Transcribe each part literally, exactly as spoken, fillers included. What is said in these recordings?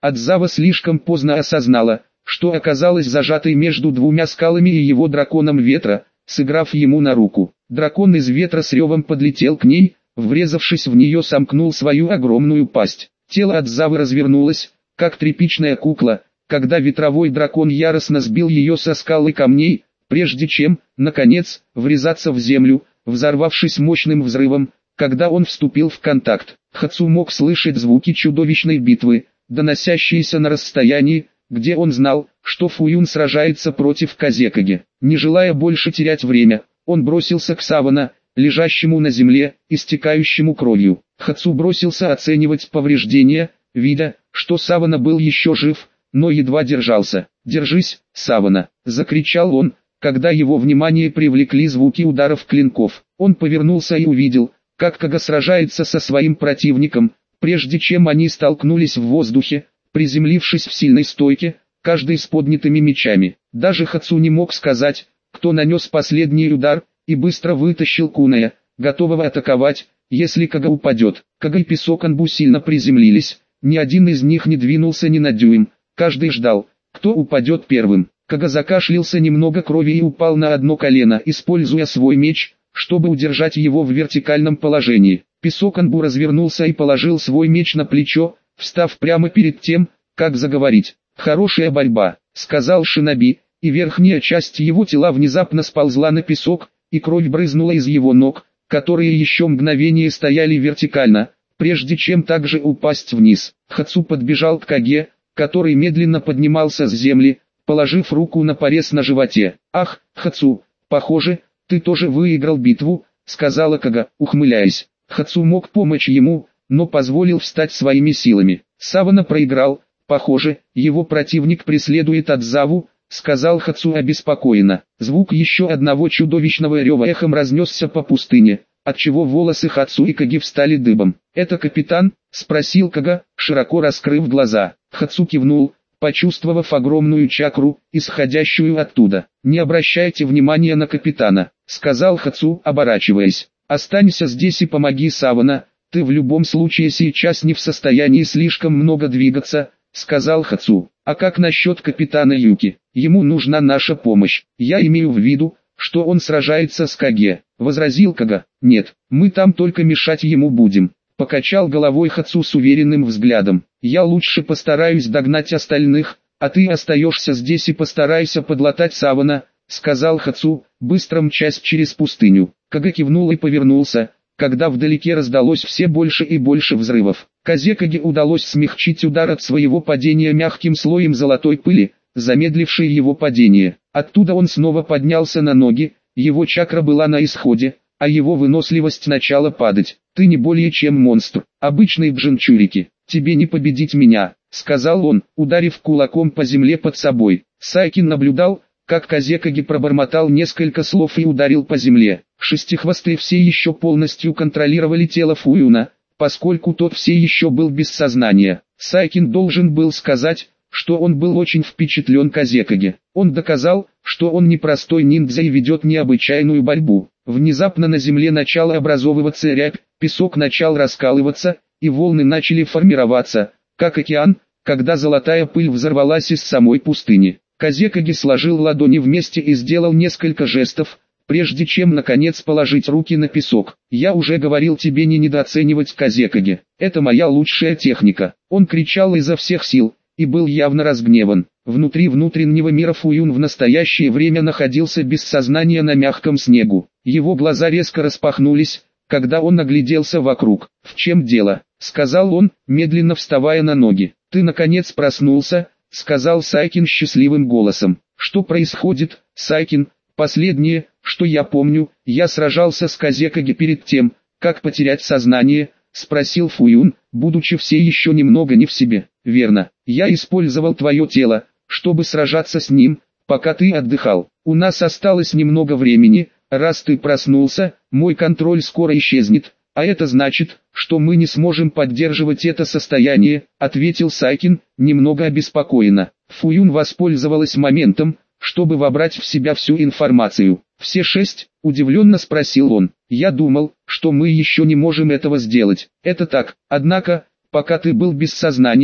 Адзава слишком поздно осознала, что оказалась зажатой между двумя скалами и его драконом ветра, сыграв ему на руку. Дракон из ветра с ревом подлетел к ней, врезавшись в нее, сомкнул свою огромную пасть. Тело Адзавы развернулось, как тряпичная кукла, когда ветровой дракон яростно сбил ее со скал и камней, прежде чем, наконец, врезаться в землю, взорвавшись мощным взрывом, когда он вступил в контакт. Хацу мог слышать звуки чудовищной битвы, доносящиеся на расстоянии, где он знал, что Фуюн сражается против Казекаги. Не желая больше терять время, он бросился к Савана, лежащему на земле, истекающему кровью. Хацу бросился оценивать повреждения, видя, что Савана был еще жив, но едва держался. «Держись, Савана!» — закричал он, когда его внимание привлекли звуки ударов клинков. Он повернулся и увидел, как Кага сражается со своим противником, прежде чем они столкнулись в воздухе, приземлившись в сильной стойке, каждый с поднятыми мечами. Даже Хацу не мог сказать, кто нанес последний удар, и быстро вытащил куная, готового атаковать, если Кага упадет. Кага и Писоканбу сильно приземлились, ни один из них не двинулся ни на дюйм, каждый ждал, кто упадет первым. Кага закашлялся немного крови и упал на одно колено, используя свой меч, чтобы удержать его в вертикальном положении. Писоканбу развернулся и положил свой меч на плечо, встав прямо перед тем, как заговорить. «Хорошая борьба», — сказал Шиноби, и верхняя часть его тела внезапно сползла на песок, и кровь брызнула из его ног, которые еще мгновение стояли вертикально, прежде чем также упасть вниз. Хацу подбежал к Каге, который медленно поднимался с земли, положив руку на порез на животе. «Ах, Хацу, похоже, ты тоже выиграл битву», — сказала Кага, ухмыляясь. Хацу мог помочь ему, но позволил встать своими силами. Савана проиграл, похоже, его противник преследует Адзаву, сказал Хацу обеспокоенно. Звук еще одного чудовищного рева эхом разнесся по пустыне, отчего волосы Хацу и Каги встали дыбом. «Это капитан?» — спросил Кага, широко раскрыв глаза. Хацу кивнул, почувствовав огромную чакру, исходящую оттуда. «Не обращайте внимания на капитана», — сказал Хацу, оборачиваясь. «Останься здесь и помоги Савана, ты в любом случае сейчас не в состоянии слишком много двигаться», — сказал Хацу. «А как насчет капитана Юки? Ему нужна наша помощь. Я имею в виду, что он сражается с Каге», — возразил Кага. «Нет, мы там только мешать ему будем», — покачал головой Хацу с уверенным взглядом. «Я лучше постараюсь догнать остальных, а ты остаешься здесь и постарайся подлатать Савана», — сказал Хацу, быстро мчась через пустыню. Кага кивнул и повернулся, когда вдалеке раздалось все больше и больше взрывов. Казекаге удалось смягчить удар от своего падения мягким слоем золотой пыли, замедлившей его падение. Оттуда он снова поднялся на ноги, его чакра была на исходе, а его выносливость начала падать. «Ты не более чем монстр, обычный джинчурики, тебе не победить меня», — сказал он, ударив кулаком по земле под собой. Сайкин наблюдал, как Казекаге пробормотал несколько слов и ударил по земле. Шестихвостые все еще полностью контролировали тело Фуюна, поскольку тот все еще был без сознания. Сайкин должен был сказать, что он был очень впечатлен Казекаге. Он доказал, что он не простой ниндзя и ведет необычайную борьбу. Внезапно на земле начала образовываться рябь, песок начал раскалываться, и волны начали формироваться, как океан, когда золотая пыль взорвалась из самой пустыни. Казекаге сложил ладони вместе и сделал несколько жестов, прежде чем наконец положить руки на песок. «Я уже говорил тебе не недооценивать Казекаге. Это моя лучшая техника». Он кричал изо всех сил, и был явно разгневан. Внутри внутреннего мира Фуюн в настоящее время находился без сознания на мягком снегу. Его глаза резко распахнулись, когда он огляделся вокруг. «В чем дело?» — сказал он, медленно вставая на ноги. «Ты наконец проснулся?» — сказал Сайкин счастливым голосом. «Что происходит, Сайкин?» «Последнее, что я помню, я сражался с Казекаге перед тем, как потерять сознание», — спросил Фуюн, будучи все еще немного не в себе. «Верно, я использовал твое тело, чтобы сражаться с ним, пока ты отдыхал. У нас осталось немного времени, раз ты проснулся, мой контроль скоро исчезнет, а это значит, что мы не сможем поддерживать это состояние», — ответил Сайкин, немного обеспокоенно. Фуюн воспользовалась моментом, чтобы вобрать в себя всю информацию. «Все шесть?» — удивленно спросил он. «Я думал, что мы еще не можем этого сделать». «Это так, однако, пока ты был без сознания,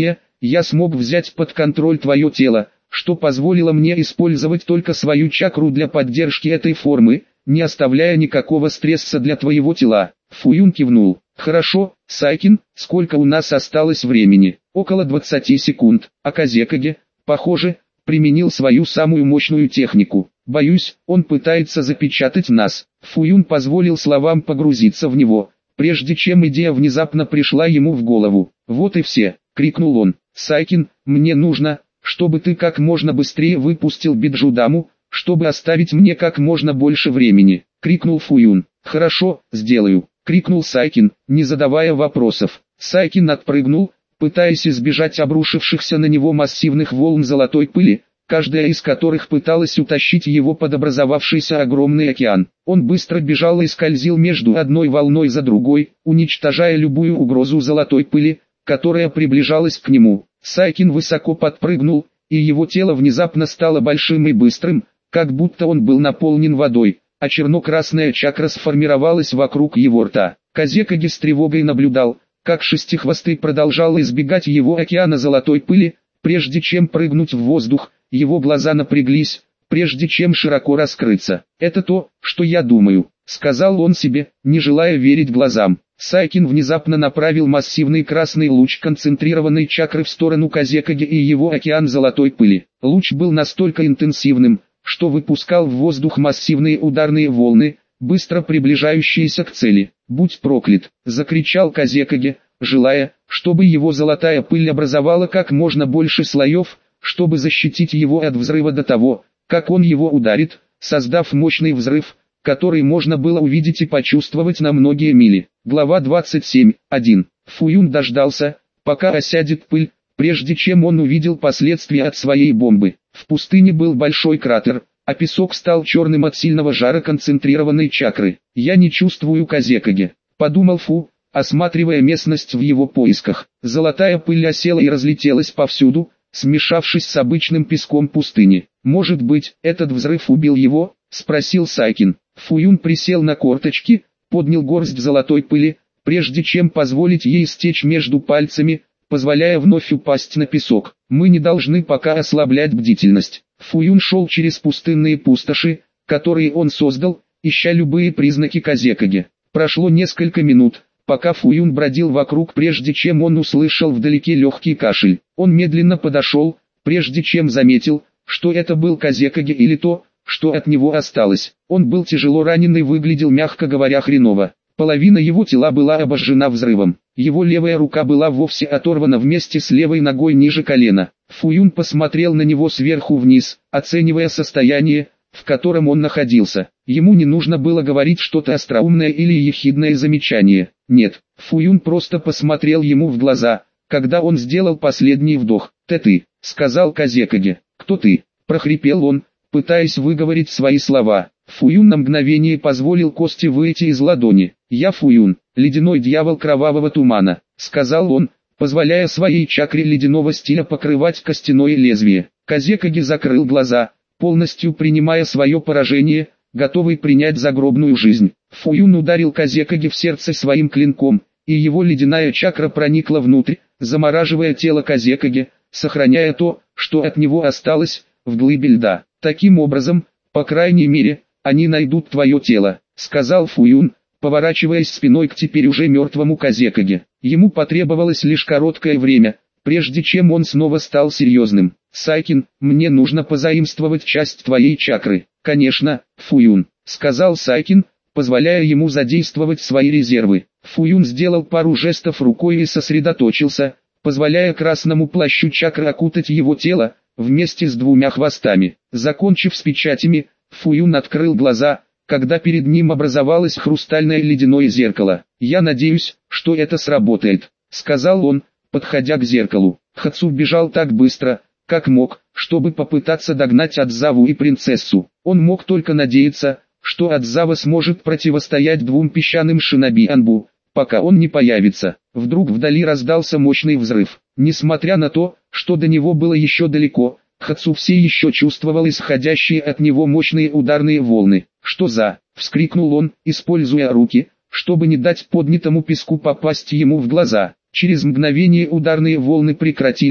я смог взять под контроль твое тело, что позволило мне использовать только свою чакру для поддержки этой формы, не оставляя никакого стресса для твоего тела. Фуюн кивнул. Хорошо, Сайкин, сколько у нас осталось времени? Около двадцати секунд. А Казекаге, похоже, применил свою самую мощную технику. Боюсь, он пытается запечатать нас. Фуюн позволил словам погрузиться в него, прежде чем идея внезапно пришла ему в голову. Вот и все, крикнул он. Сайкин, мне нужно, чтобы ты как можно быстрее выпустил Биджудаму, чтобы оставить мне как можно больше времени, крикнул Фуюн. Хорошо, сделаю, крикнул Сайкин, не задавая вопросов. Сайкин отпрыгнул, пытаясь избежать обрушившихся на него массивных волн золотой пыли, каждая из которых пыталась утащить его под образовавшийся огромный океан. Он быстро бежал и скользил между одной волной за другой, уничтожая любую угрозу золотой пыли, которая приближалась к нему. Сайкин высоко подпрыгнул, и его тело внезапно стало большим и быстрым, как будто он был наполнен водой, а черно-красная чакра сформировалась вокруг его рта. Казекаге с тревогой наблюдал, как шестихвостый продолжал избегать его океана золотой пыли, прежде чем прыгнуть в воздух. Его глаза напряглись, прежде чем широко раскрыться. «Это то, что я думаю», — сказал он себе, не желая верить глазам. Сайкин внезапно направил массивный красный луч концентрированной чакры в сторону Казекаге и его океан золотой пыли. Луч был настолько интенсивным, что выпускал в воздух массивные ударные волны, быстро приближающиеся к цели. «Будь проклят!» — закричал Казекаге, желая, чтобы его золотая пыль образовала как можно больше слоев, чтобы защитить его от взрыва до того, как он его ударит, создав мощный взрыв, который можно было увидеть и почувствовать на многие мили. Глава двадцать семь. один. Фуюн дождался, пока осядет пыль, прежде чем он увидел последствия от своей бомбы. В пустыне был большой кратер, а песок стал черным от сильного жара концентрированной чакры. «Я не чувствую Казекаге», — подумал Фу, осматривая местность в его поисках. Золотая пыль осела и разлетелась повсюду, смешавшись с обычным песком пустыни. «Может быть, этот взрыв убил его?» — спросил Сайкин. Фуюн присел на корточки, поднял горсть золотой пыли, прежде чем позволить ей стечь между пальцами, позволяя вновь упасть на песок. «Мы не должны пока ослаблять бдительность». Фуюн шел через пустынные пустоши, которые он создал, ища любые признаки Казекаге. Прошло несколько минут, пока Фуюн бродил вокруг, прежде чем он услышал вдалеке легкий кашель. Он медленно подошел, прежде чем заметил, что это был Казекаге или то, что от него осталось. Он был тяжело ранен и выглядел, мягко говоря, хреново. Половина его тела была обожжена взрывом. Его левая рука была вовсе оторвана вместе с левой ногой ниже колена. Фуюн посмотрел на него сверху вниз, оценивая состояние, в котором он находился. Ему не нужно было говорить что-то остроумное или ехидное замечание. Нет, Фуюн просто посмотрел ему в глаза, когда он сделал последний вдох. «Ты ты», — сказал Казекаге. «Кто ты?» — прохрипел он, пытаясь выговорить свои слова. Фуюн на мгновение позволил кости выйти из ладони. «Я Фуюн, ледяной дьявол кровавого тумана», — сказал он, позволяя своей чакре ледяного стиля покрывать костяное лезвие. Казекаге закрыл глаза, полностью принимая свое поражение, готовый принять загробную жизнь. Фуюн ударил Казекаге в сердце своим клинком, и его ледяная чакра проникла внутрь, замораживая тело Казекаге, сохраняя то, что от него осталось, в глыбе льда. «Таким образом, по крайней мере, они найдут твое тело», — сказал Фуюн, поворачиваясь спиной к теперь уже мертвому Казекаге. Ему потребовалось лишь короткое время, прежде чем он снова стал серьезным. «Сайкин, мне нужно позаимствовать часть твоей чакры». «Конечно, Фуюн», — сказал Сайкин, позволяя ему задействовать свои резервы. Фуюн сделал пару жестов рукой и сосредоточился, позволяя красному плащу чакры окутать его тело, вместе с двумя хвостами. Закончив с печатями, Фуюн открыл глаза, когда перед ним образовалось хрустальное ледяное зеркало. «Я надеюсь, что это сработает», — сказал он, подходя к зеркалу. Хацу бежал так быстро, как мог, чтобы попытаться догнать Адзаву и принцессу. Он мог только надеяться, что Адзава сможет противостоять двум песчаным шиноби Анбу, пока он не появится. Вдруг вдали раздался мощный взрыв. Несмотря на то, что до него было еще далеко, Хацу все еще чувствовал исходящие от него мощные ударные волны. «Что за?» — вскрикнул он, используя руки, чтобы не дать поднятому песку попасть ему в глаза. Через мгновение ударные волны прекратились,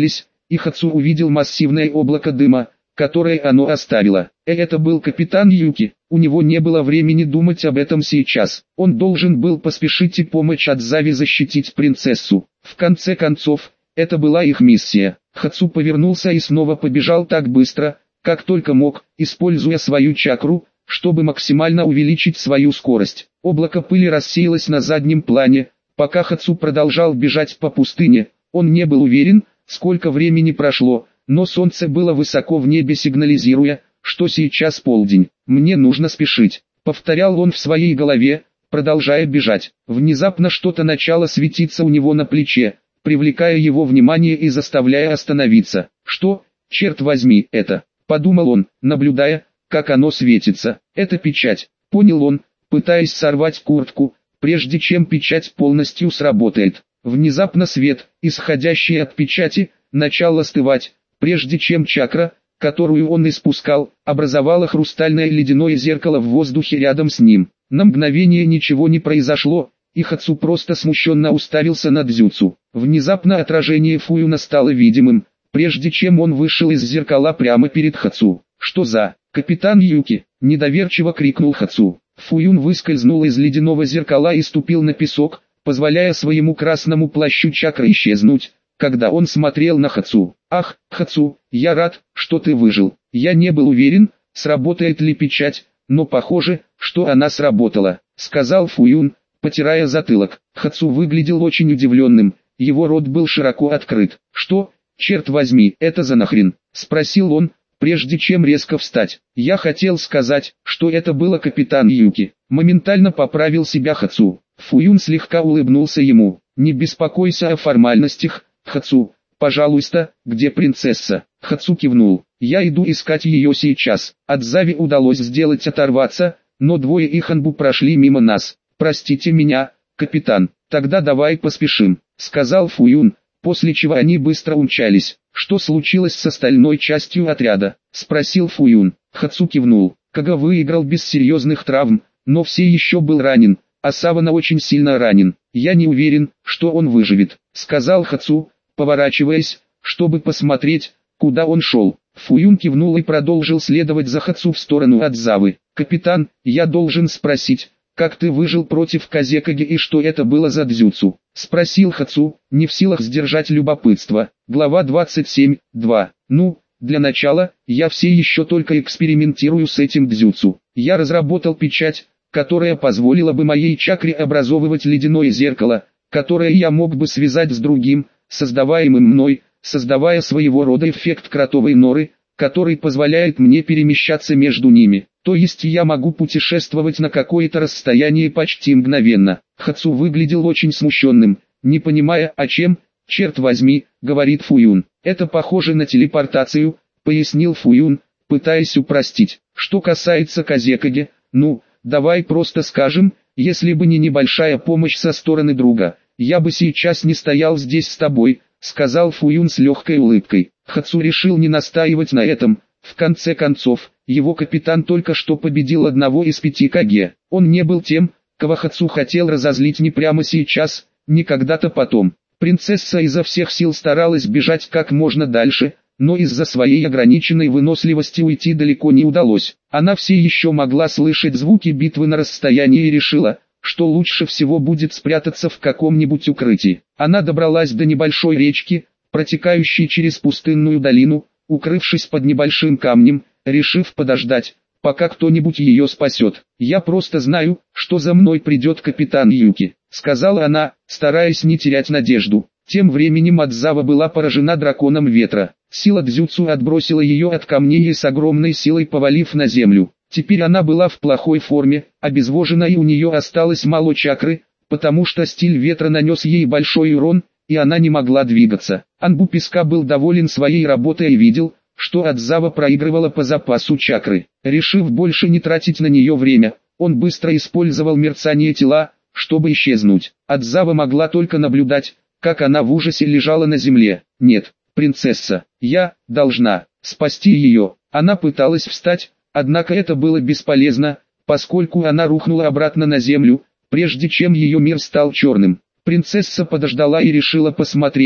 и Хацу увидел массивное облако дыма, которое оно оставило. Э, это был капитан Юки. У него не было времени думать об этом сейчас. Он должен был поспешить и помочь Адзаве защитить принцессу. В конце концов, это была их миссия. Хацу повернулся и снова побежал так быстро, как только мог, используя свою чакру, чтобы максимально увеличить свою скорость. Облако пыли рассеялось на заднем плане, пока Хацу продолжал бежать по пустыне. Он не был уверен, сколько времени прошло, но солнце было высоко в небе, сигнализируя, что сейчас полдень. «Мне нужно спешить», — повторял он в своей голове, продолжая бежать. Внезапно что-то начало светиться у него на плече, привлекая его внимание и заставляя остановиться. «Что, черт возьми, это?» — подумал он, наблюдая, как оно светится. «Это печать», — понял он, пытаясь сорвать куртку, прежде чем печать полностью сработает. Внезапно свет, исходящий от печати, начал остывать, прежде чем чакра, которую он испускал, образовала хрустальное ледяное зеркало в воздухе рядом с ним. На мгновение ничего не произошло, и Хацу просто смущенно уставился на Дзюцу. Внезапно отражение Фуюна стало видимым, прежде чем он вышел из зеркала прямо перед Хацу. «Что за... капитан Юки?» – недоверчиво крикнул Хацу. Фуюн выскользнул из ледяного зеркала и ступил на песок, позволяя своему красному плащу чакры исчезнуть, когда он смотрел на Хацу. «Ах, Хацу, я рад, что ты выжил. Я не был уверен, сработает ли печать, но похоже, что она сработала», — сказал Фуюн, потирая затылок. Хацу выглядел очень удивленным, его рот был широко открыт. «Что, черт возьми, это за нахрен?» — спросил он, прежде чем резко встать. «Я хотел сказать, что это было капитан Юки». Моментально поправил себя Хацу. Фуюн слегка улыбнулся ему. «Не беспокойся о формальностях, Хацу. Пожалуйста, где принцесса?» Хацу кивнул. «Я иду искать ее сейчас». Адзаве удалось сделать оторваться, но двое и Ханбу прошли мимо нас. «Простите меня, капитан, тогда давай поспешим», — сказал Фуюн, после чего они быстро умчались. «Что случилось с остальной частью отряда?» — спросил Фуюн. Хацу кивнул. Кага выиграл без серьезных травм, но все еще был ранен, а Савана очень сильно ранен. «Я не уверен, что он выживет», — сказал Хацу, поворачиваясь, чтобы посмотреть, куда он шел. Фуюн кивнул и продолжил следовать за Хацу в сторону Адзавы. «Капитан, я должен спросить, как ты выжил против Казекаги и что это было за дзюцу?» — спросил Хацу, не в силах сдержать любопытство. Глава двадцать семь, два. «Ну, для начала, я все еще только экспериментирую с этим дзюцу. Я разработал печать, которая позволила бы моей чакре образовывать ледяное зеркало, которое я мог бы связать с другим, создаваемым мной, создавая своего рода эффект кротовой норы, который позволяет мне перемещаться между ними. То есть я могу путешествовать на какое-то расстояние почти мгновенно». Хацу выглядел очень смущенным, не понимая, о чем, «Черт возьми», — говорит Фуюн. «Это похоже на телепортацию», — пояснил Фуюн, пытаясь упростить. «Что касается Казекаги, ну, давай просто скажем, если бы не небольшая помощь со стороны друга, я бы сейчас не стоял здесь с тобой», — сказал Фуюн с легкой улыбкой. Хацу решил не настаивать на этом. В конце концов, его капитан только что победил одного из пяти Каге. Он не был тем, кого Хацу хотел разозлить не прямо сейчас, не когда-то потом. Принцесса изо всех сил старалась бежать как можно дальше, но из-за своей ограниченной выносливости уйти далеко не удалось. Она все еще могла слышать звуки битвы на расстоянии и решила, что лучше всего будет спрятаться в каком-нибудь укрытии. Она добралась до небольшой речки, протекающей через пустынную долину, укрывшись под небольшим камнем, решив подождать, пока кто-нибудь ее спасет. «Я просто знаю, что за мной придет капитан Юки», — сказала она, стараясь не терять надежду. Тем временем Адзава была поражена драконом ветра. Сила дзюцу отбросила ее от камней и с огромной силой повалив на землю. Теперь она была в плохой форме, обезвожена, и у нее осталось мало чакры, потому что стиль ветра нанес ей большой урон, и она не могла двигаться. Анбу Песка был доволен своей работой и видел, что Адзава проигрывала по запасу чакры. Решив больше не тратить на нее время, он быстро использовал мерцание тела, чтобы исчезнуть. Адзава могла только наблюдать, как она в ужасе лежала на земле. «Нет, принцесса, я должна спасти ее». Она пыталась встать, однако это было бесполезно, поскольку она рухнула обратно на землю, прежде чем ее мир стал черным. Принцесса подождала и решила посмотреть,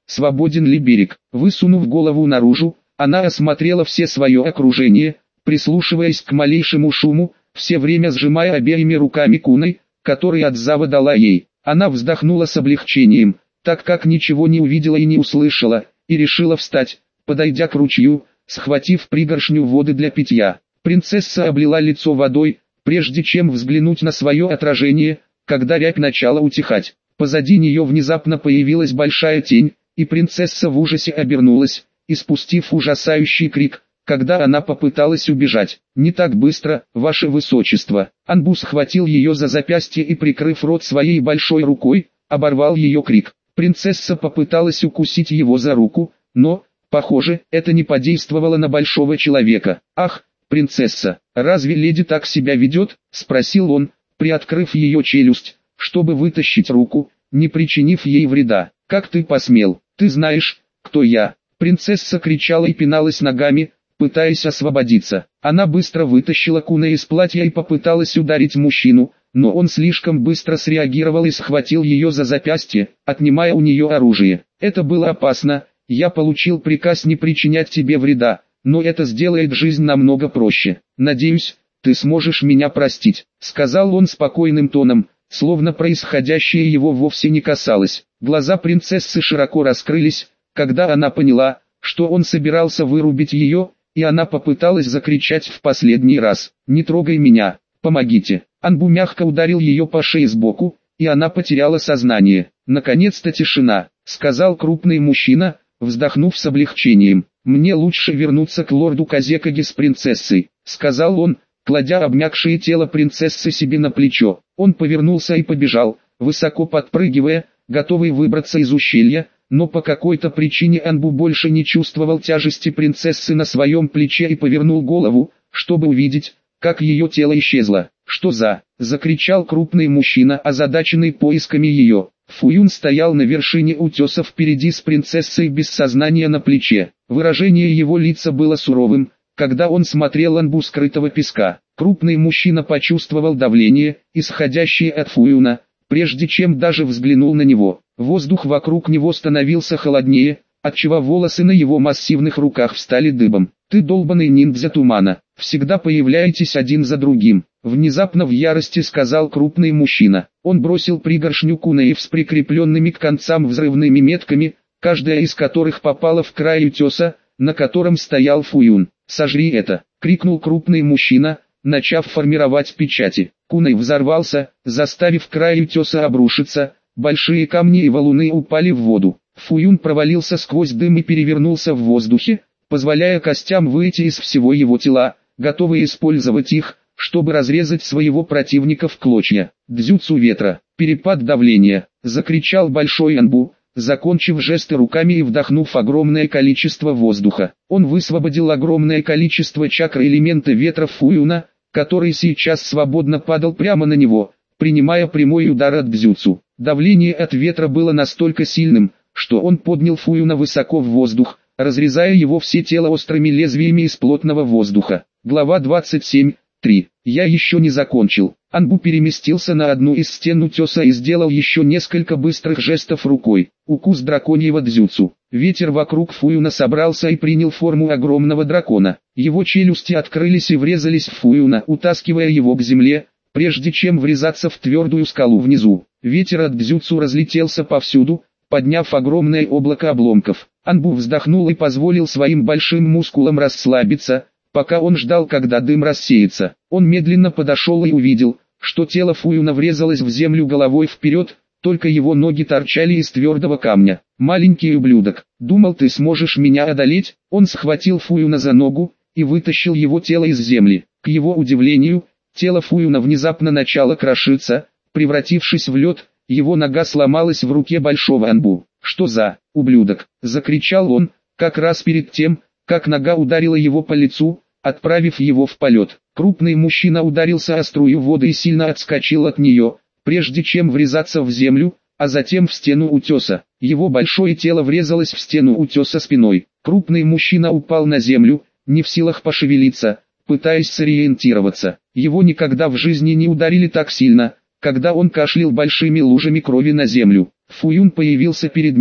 свободен ли берег. Высунув голову наружу, она осмотрела все свое окружение, прислушиваясь к малейшему шуму, все время сжимая обеими руками куной, который Адзава дала ей. Она вздохнула с облегчением, так как ничего не увидела и не услышала, и решила встать, подойдя к ручью, схватив пригоршню воды для питья. Принцесса облила лицо водой, прежде чем взглянуть на свое отражение, когда рябь начала утихать. Позади нее внезапно появилась большая тень, и принцесса в ужасе обернулась, испустив ужасающий крик, когда она попыталась убежать. «Не так быстро, ваше высочество!» Анбу схватил ее за запястье и, прикрыв рот своей большой рукой, оборвал ее крик. Принцесса попыталась укусить его за руку, но, похоже, это не подействовало на большого человека. «Ах, принцесса, разве леди так себя ведет?» – спросил он, приоткрыв ее челюсть, чтобы вытащить руку, не причинив ей вреда. «Как ты посмел? Ты знаешь, кто я?» Принцесса кричала и пиналась ногами, пытаясь освободиться. Она быстро вытащила куна из платья и попыталась ударить мужчину, но он слишком быстро среагировал и схватил ее за запястье, отнимая у нее оружие. «Это было опасно, я получил приказ не причинять тебе вреда, но это сделает жизнь намного проще. Надеюсь, ты сможешь меня простить», — сказал он спокойным тоном, словно происходящее его вовсе не касалось. Глаза принцессы широко раскрылись, когда она поняла, что он собирался вырубить ее, и она попыталась закричать в последний раз: «Не трогай меня, помогите!» Анбу мягко ударил ее по шее сбоку, и она потеряла сознание. «Наконец-то тишина», — сказал крупный мужчина, вздохнув с облегчением. «Мне лучше вернуться к лорду Казекаги с принцессой», — сказал он, кладя обмякшее тело принцессы себе на плечо. Он повернулся и побежал, высоко подпрыгивая, готовый выбраться из ущелья, но по какой-то причине Анбу больше не чувствовал тяжести принцессы на своем плече и повернул голову, чтобы увидеть, как ее тело исчезло. «Что за?» – закричал крупный мужчина, озадаченный поисками ее. Фуюн стоял на вершине утеса впереди с принцессой без сознания на плече. Выражение его лица было суровым, когда он смотрел Анбу скрытого песка. Крупный мужчина почувствовал давление, исходящее от Фуюна, прежде чем даже взглянул на него. Воздух вокруг него становился холоднее, отчего волосы на его массивных руках встали дыбом. «Ты долбаный ниндзя тумана, всегда появляетесь один за другим», — внезапно в ярости сказал крупный мужчина. Он бросил пригоршню кунаев с прикрепленными к концам взрывными метками, каждая из которых попала в край утеса, на котором стоял Фуюн. «Сожри это!» — крикнул крупный мужчина, начав формировать печати. Кунай взорвался, заставив край утеса обрушиться, большие камни и валуны упали в воду. Фуюн провалился сквозь дым и перевернулся в воздухе, позволяя костям выйти из всего его тела, готовые использовать их, чтобы разрезать своего противника в клочья. «Дзюцу ветра, перепад давления!» — закричал большой Анбу, закончив жесты руками и вдохнув огромное количество воздуха. Он высвободил огромное количество чакр элемента ветра Фуюна, который сейчас свободно падал прямо на него, принимая прямой удар от дзюцу. Давление от ветра было настолько сильным, что он поднял Фуюна высоко в воздух, разрезая его все тело острыми лезвиями из плотного воздуха. Глава двадцать семь. три. Я еще не закончил. Анбу переместился на одну из стен утеса и сделал еще несколько быстрых жестов рукой. Укус драконьего дзюцу. Ветер вокруг Фуюна собрался и принял форму огромного дракона. Его челюсти открылись и врезались в Фуюна, утаскивая его к земле, прежде чем врезаться в твердую скалу внизу. Ветер от дзюцу разлетелся повсюду, подняв огромное облако обломков. Анбу вздохнул и позволил своим большим мускулам расслабиться, пока он ждал, когда дым рассеется. Он медленно подошел и увидел, что тело Фуюна врезалось в землю головой вперед, только его ноги торчали из твердого камня. «Маленький ублюдок, думал, ты сможешь меня одолеть?» Он схватил Фуюна за ногу и вытащил его тело из земли. К его удивлению, тело Фуюна внезапно начало крошиться, превратившись в лед, его нога сломалась в руке большого Анбу. «Что за ублюдок?» – закричал он, как раз перед тем, как нога ударила его по лицу, отправив его в полет. Крупный мужчина ударился о струю воды и сильно отскочил от нее, прежде чем врезаться в землю, а затем в стену утеса. Его большое тело врезалось в стену утеса спиной. Крупный мужчина упал на землю, не в силах пошевелиться, пытаясь сориентироваться. Его никогда в жизни не ударили так сильно, когда он кашлял большими лужами крови на землю. Фуюн появился перед ним,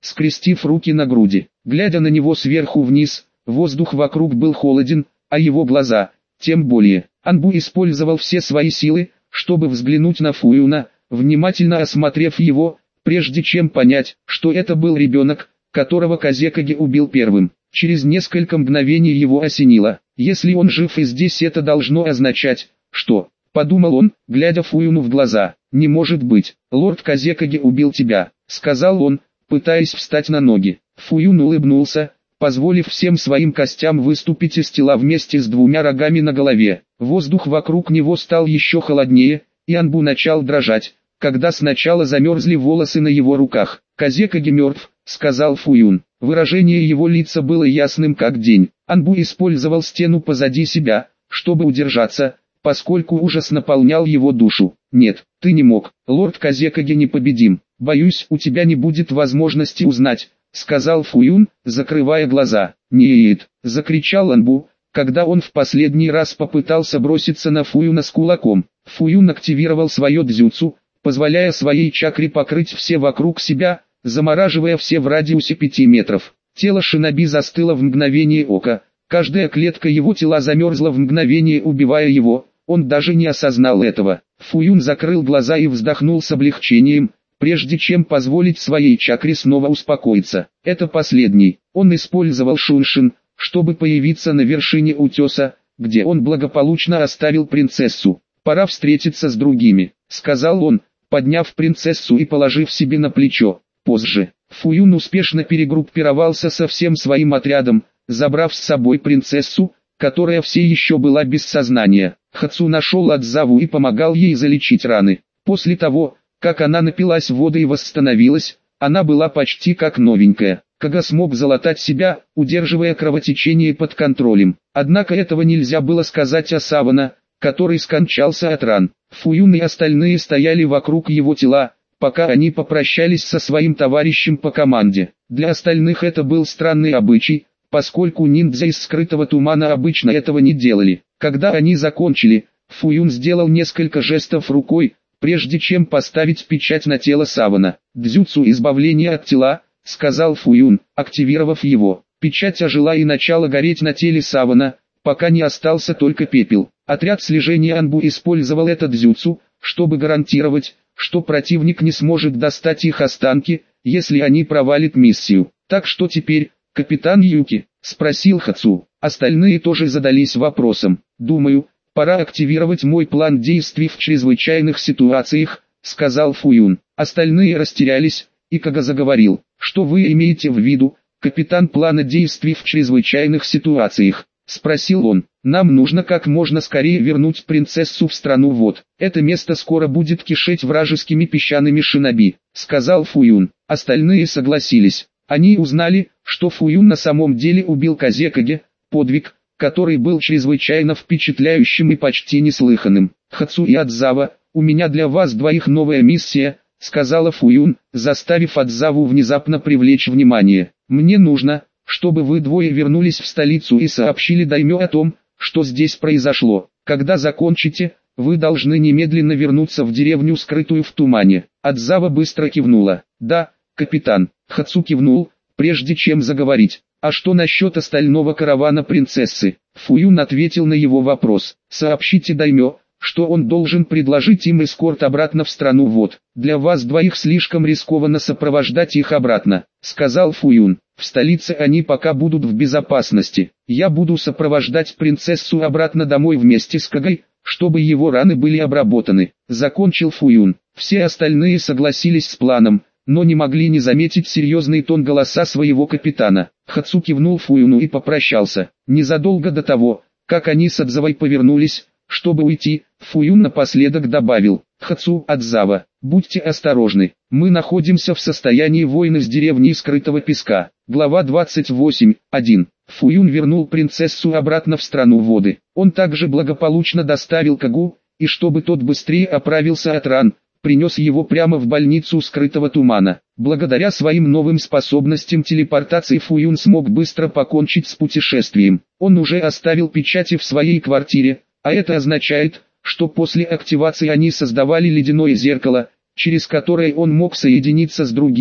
скрестив руки на груди. Глядя на него сверху вниз, воздух вокруг был холоден, а его глаза, тем более. Анбу использовал все свои силы, чтобы взглянуть на Фуюна, внимательно осмотрев его, прежде чем понять, что это был ребенок, которого Казекаге убил первым. Через несколько мгновений его осенило. Если он жив и здесь, это должно означать, что... Подумал он, глядя Фуюну в глаза. «Не может быть, лорд Казекаге убил тебя», — сказал он, пытаясь встать на ноги. Фуюн улыбнулся, позволив всем своим костям выступить из тела вместе с двумя рогами на голове. Воздух вокруг него стал еще холоднее, и Анбу начал дрожать, когда сначала замерзли волосы на его руках. «Казекаге мертв», — сказал Фуюн. Выражение его лица было ясным как день. Анбу использовал стену позади себя, чтобы удержаться, поскольку ужас наполнял его душу. «Нет, ты не мог, лорд Казекаге непобедим. Боюсь, у тебя не будет возможности узнать», — сказал Фуюн, закрывая глаза. «Нет!» — закричал Анбу, когда он в последний раз попытался броситься на Фуюна с кулаком. Фуюн активировал свое дзюцу, позволяя своей чакре покрыть все вокруг себя, замораживая все в радиусе пяти метров. Тело шиноби застыло в мгновение ока, каждая клетка его тела замерзла в мгновение, убивая его. Он даже не осознал этого. Фуюн закрыл глаза и вздохнул с облегчением, прежде чем позволить своей чакре снова успокоиться. Это последний. Он использовал Шуншин, чтобы появиться на вершине утеса, где он благополучно оставил принцессу. «Пора встретиться с другими», — сказал он, подняв принцессу и положив себе на плечо. Позже, Фуюн успешно перегруппировался со всем своим отрядом, забрав с собой принцессу, которая все еще была без сознания. Хацу нашел Адзаву и помогал ей залечить раны. После того, как она напилась воды и восстановилась, она была почти как новенькая. Кага смог залатать себя, удерживая кровотечение под контролем. Однако этого нельзя было сказать о Савана, который скончался от ран. Фуюн и остальные стояли вокруг его тела, пока они попрощались со своим товарищем по команде. Для остальных это был странный обычай, поскольку ниндзя из скрытого тумана обычно этого не делали. Когда они закончили, Фуюн сделал несколько жестов рукой, прежде чем поставить печать на тело Савана. «Дзюцу избавления от тела», — сказал Фуюн, активировав его. Печать ожила и начала гореть на теле Савана, пока не остался только пепел. Отряд слежения Анбу использовал этот дзюцу, чтобы гарантировать, что противник не сможет достать их останки, если они провалят миссию. «Так что теперь, капитан Юки?» — спросил Хацу. Остальные тоже задались вопросом. «Думаю, пора активировать мой план действий в чрезвычайных ситуациях», — сказал Фуюн. Остальные растерялись, и Кага заговорил. «Что вы имеете в виду, капитан плана действий в чрезвычайных ситуациях?» — спросил он. «Нам нужно как можно скорее вернуть принцессу в страну вод. Это место скоро будет кишеть вражескими песчаными шиноби», — сказал Фуюн. Остальные согласились. Они узнали, что Фуюн на самом деле убил Казекаге, подвиг, который был чрезвычайно впечатляющим и почти неслыханным. «Хацу и Адзава, у меня для вас двоих новая миссия», — сказала Фуюн, заставив Адзаву внезапно привлечь внимание. «Мне нужно, чтобы вы двое вернулись в столицу и сообщили даймё о том, что здесь произошло. Когда закончите, вы должны немедленно вернуться в деревню, скрытую в тумане». Адзава быстро кивнула. «Да, капитан». Хацу кивнул, прежде чем заговорить. «А что насчет остального каравана принцессы?» Фуюн ответил на его вопрос. «Сообщите даймё, что он должен предложить им эскорт обратно в страну вод. Для вас двоих слишком рискованно сопровождать их обратно», — сказал Фуюн. «В столице они пока будут в безопасности. Я буду сопровождать принцессу обратно домой вместе с Кагой, чтобы его раны были обработаны», — закончил Фуюн. Все остальные согласились с планом, но не могли не заметить серьезный тон голоса своего капитана. Хацу кивнул Фуюну и попрощался. Незадолго до того, как они с Адзавой повернулись, чтобы уйти, Фуюн напоследок добавил: «Хацу, Адзава, будьте осторожны, мы находимся в состоянии войны с деревней скрытого песка». Глава двадцать восемь, один. Фуюн вернул принцессу обратно в страну воды. Он также благополучно доставил Кагу, и чтобы тот быстрее оправился от ран, принес его прямо в больницу скрытого тумана. Благодаря своим новым способностям телепортации Фуюн смог быстро покончить с путешествием. Он уже оставил печати в своей квартире, а это означает, что после активации они создавали ледяное зеркало, через которое он мог соединиться с другим,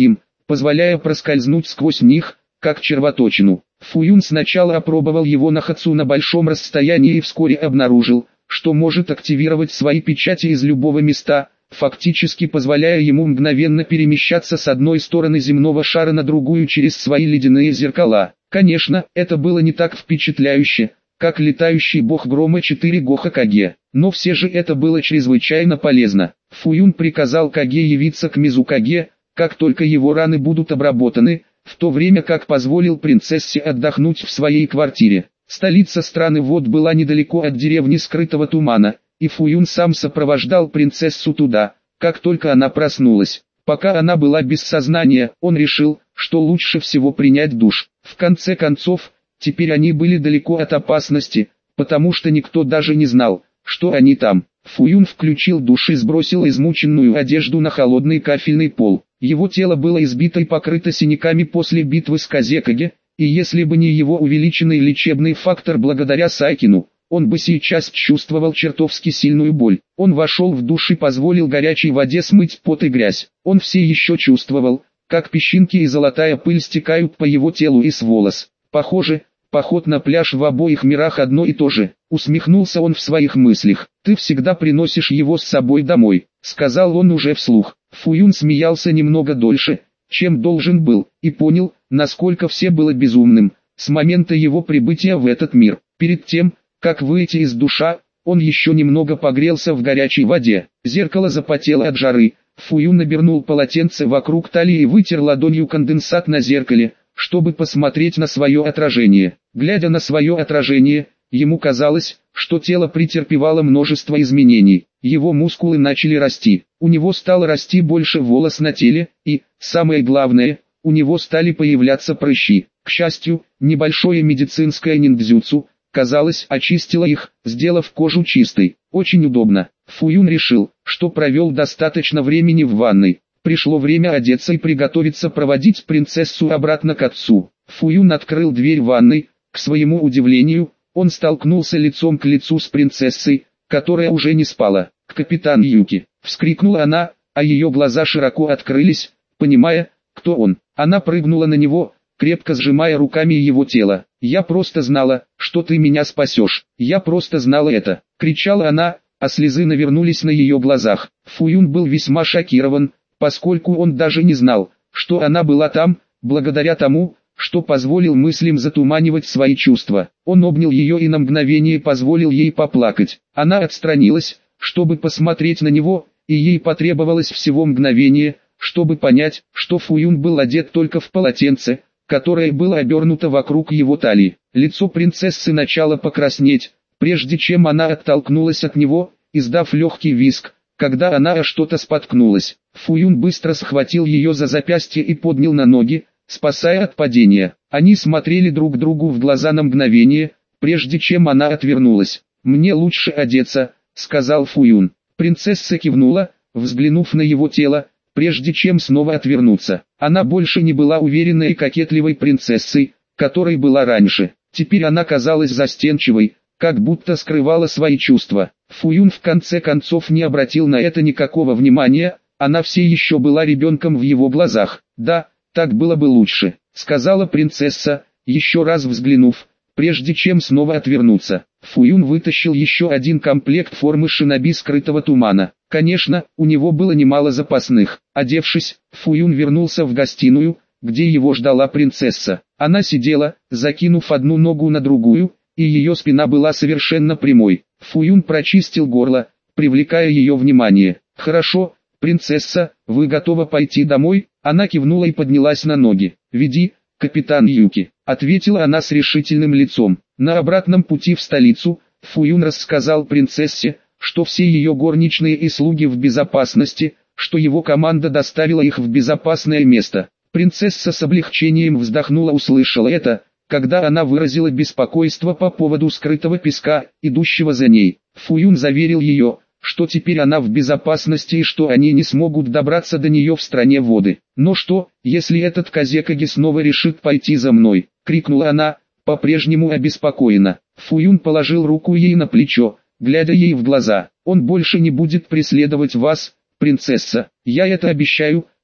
позволяя проскользнуть сквозь них, как червоточину. Фуюн сначала опробовал его на ходцу на большом расстоянии и вскоре обнаружил, что может активировать свои печати из любого места, фактически позволяя ему мгновенно перемещаться с одной стороны земного шара на другую через свои ледяные зеркала. Конечно, это было не так впечатляюще, как летающий бог грома четыре го Хокаге, но все же это было чрезвычайно полезно. Фуюн приказал Каге явиться к Мизукаге, как только его раны будут обработаны, в то время как позволил принцессе отдохнуть в своей квартире. Столица страны Вод была недалеко от деревни Скрытого Тумана, и Фуюн сам сопровождал принцессу туда, как только она проснулась. Пока она была без сознания, он решил, что лучше всего принять душ. В конце концов, теперь они были далеко от опасности, потому что никто даже не знал, что они там. Фуюн включил душ и сбросил измученную одежду на холодный кафельный пол. Его тело было избито и покрыто синяками после битвы с Казекаге, и если бы не его увеличенный лечебный фактор благодаря Сайкину, он бы сейчас чувствовал чертовски сильную боль. Он вошел в душ и позволил горячей воде смыть пот и грязь. Он все еще чувствовал, как песчинки и золотая пыль стекают по его телу и с волос. Похоже, поход на пляж в обоих мирах одно и то же. Усмехнулся он в своих мыслях. «Ты всегда приносишь его с собой домой», — сказал он уже вслух. Фуюн смеялся немного дольше, чем должен был, и понял, насколько все было безумным, с момента его прибытия в этот мир. Перед тем, как выйти из душа, он еще немного погрелся в горячей воде. Зеркало запотело от жары. Фуюн набернул полотенце вокруг талии и вытер ладонью конденсат на зеркале, чтобы посмотреть на свое отражение. Глядя на свое отражение, ему казалось, что тело претерпевало множество изменений. Его мускулы начали расти, у него стало расти больше волос на теле, и, самое главное, у него стали появляться прыщи. К счастью, небольшое медицинское ниндзюцу, казалось, очистило их, сделав кожу чистой. Очень удобно. Фуюн решил, что провел достаточно времени в ванной. Пришло время одеться и приготовиться проводить принцессу обратно к отцу. Фуюн открыл дверь ванной. К своему удивлению, он столкнулся лицом к лицу с принцессой, которая уже не спала. «Капитан Юки!» — вскрикнула она, а ее глаза широко открылись, понимая, кто он. Она прыгнула на него, крепко сжимая руками его тело. «Я просто знала, что ты меня спасешь. Я просто знала это!» — кричала она, а слезы навернулись на ее глазах. Фуюн был весьма шокирован, поскольку он даже не знал, что она была там, благодаря тому, что позволил мыслям затуманивать свои чувства. Он обнял ее и на мгновение позволил ей поплакать. Она отстранилась, чтобы посмотреть на него, и ей потребовалось всего мгновение, чтобы понять, что Фуюн был одет только в полотенце, которое было обернуто вокруг его талии. Лицо принцессы начало покраснеть, прежде чем она оттолкнулась от него, издав легкий визг, когда она о что-то споткнулась. Фуюн быстро схватил ее за запястье и поднял на ноги, спасая от падения. Они смотрели друг другу в глаза на мгновение, прежде чем она отвернулась. «Мне лучше одеться», — сказал Фуюн. Принцесса кивнула, взглянув на его тело, прежде чем снова отвернуться. Она больше не была уверенной и кокетливой принцессой, которой была раньше. Теперь она казалась застенчивой, как будто скрывала свои чувства. Фуюн в конце концов не обратил на это никакого внимания, она все еще была ребенком в его глазах. «Да, так было бы лучше», — сказала принцесса, еще раз взглянув, прежде чем снова отвернуться. Фуюн вытащил еще один комплект формы шиноби Скрытого Тумана. Конечно, у него было немало запасных. Одевшись, Фуюн вернулся в гостиную, где его ждала принцесса. Она сидела, закинув одну ногу на другую, и ее спина была совершенно прямой. Фуюн прочистил горло, привлекая ее внимание. «Хорошо, принцесса, вы готовы пойти домой?» Она кивнула и поднялась на ноги. «Веди, капитан Юки», — ответила она с решительным лицом. На обратном пути в столицу, Фуюн рассказал принцессе, что все ее горничные и слуги в безопасности, что его команда доставила их в безопасное место. Принцесса с облегчением вздохнула, услышала это, когда она выразила беспокойство по поводу скрытого песка, идущего за ней. Фуюн заверил ее, что теперь она в безопасности и что они не смогут добраться до нее в стране воды. «Но что, если этот Казекаге снова решит пойти за мной?» — крикнула она, по-прежнему обеспокоена. Фуюн положил руку ей на плечо, глядя ей в глаза. «Он больше не будет преследовать вас, принцесса. Я это обещаю»,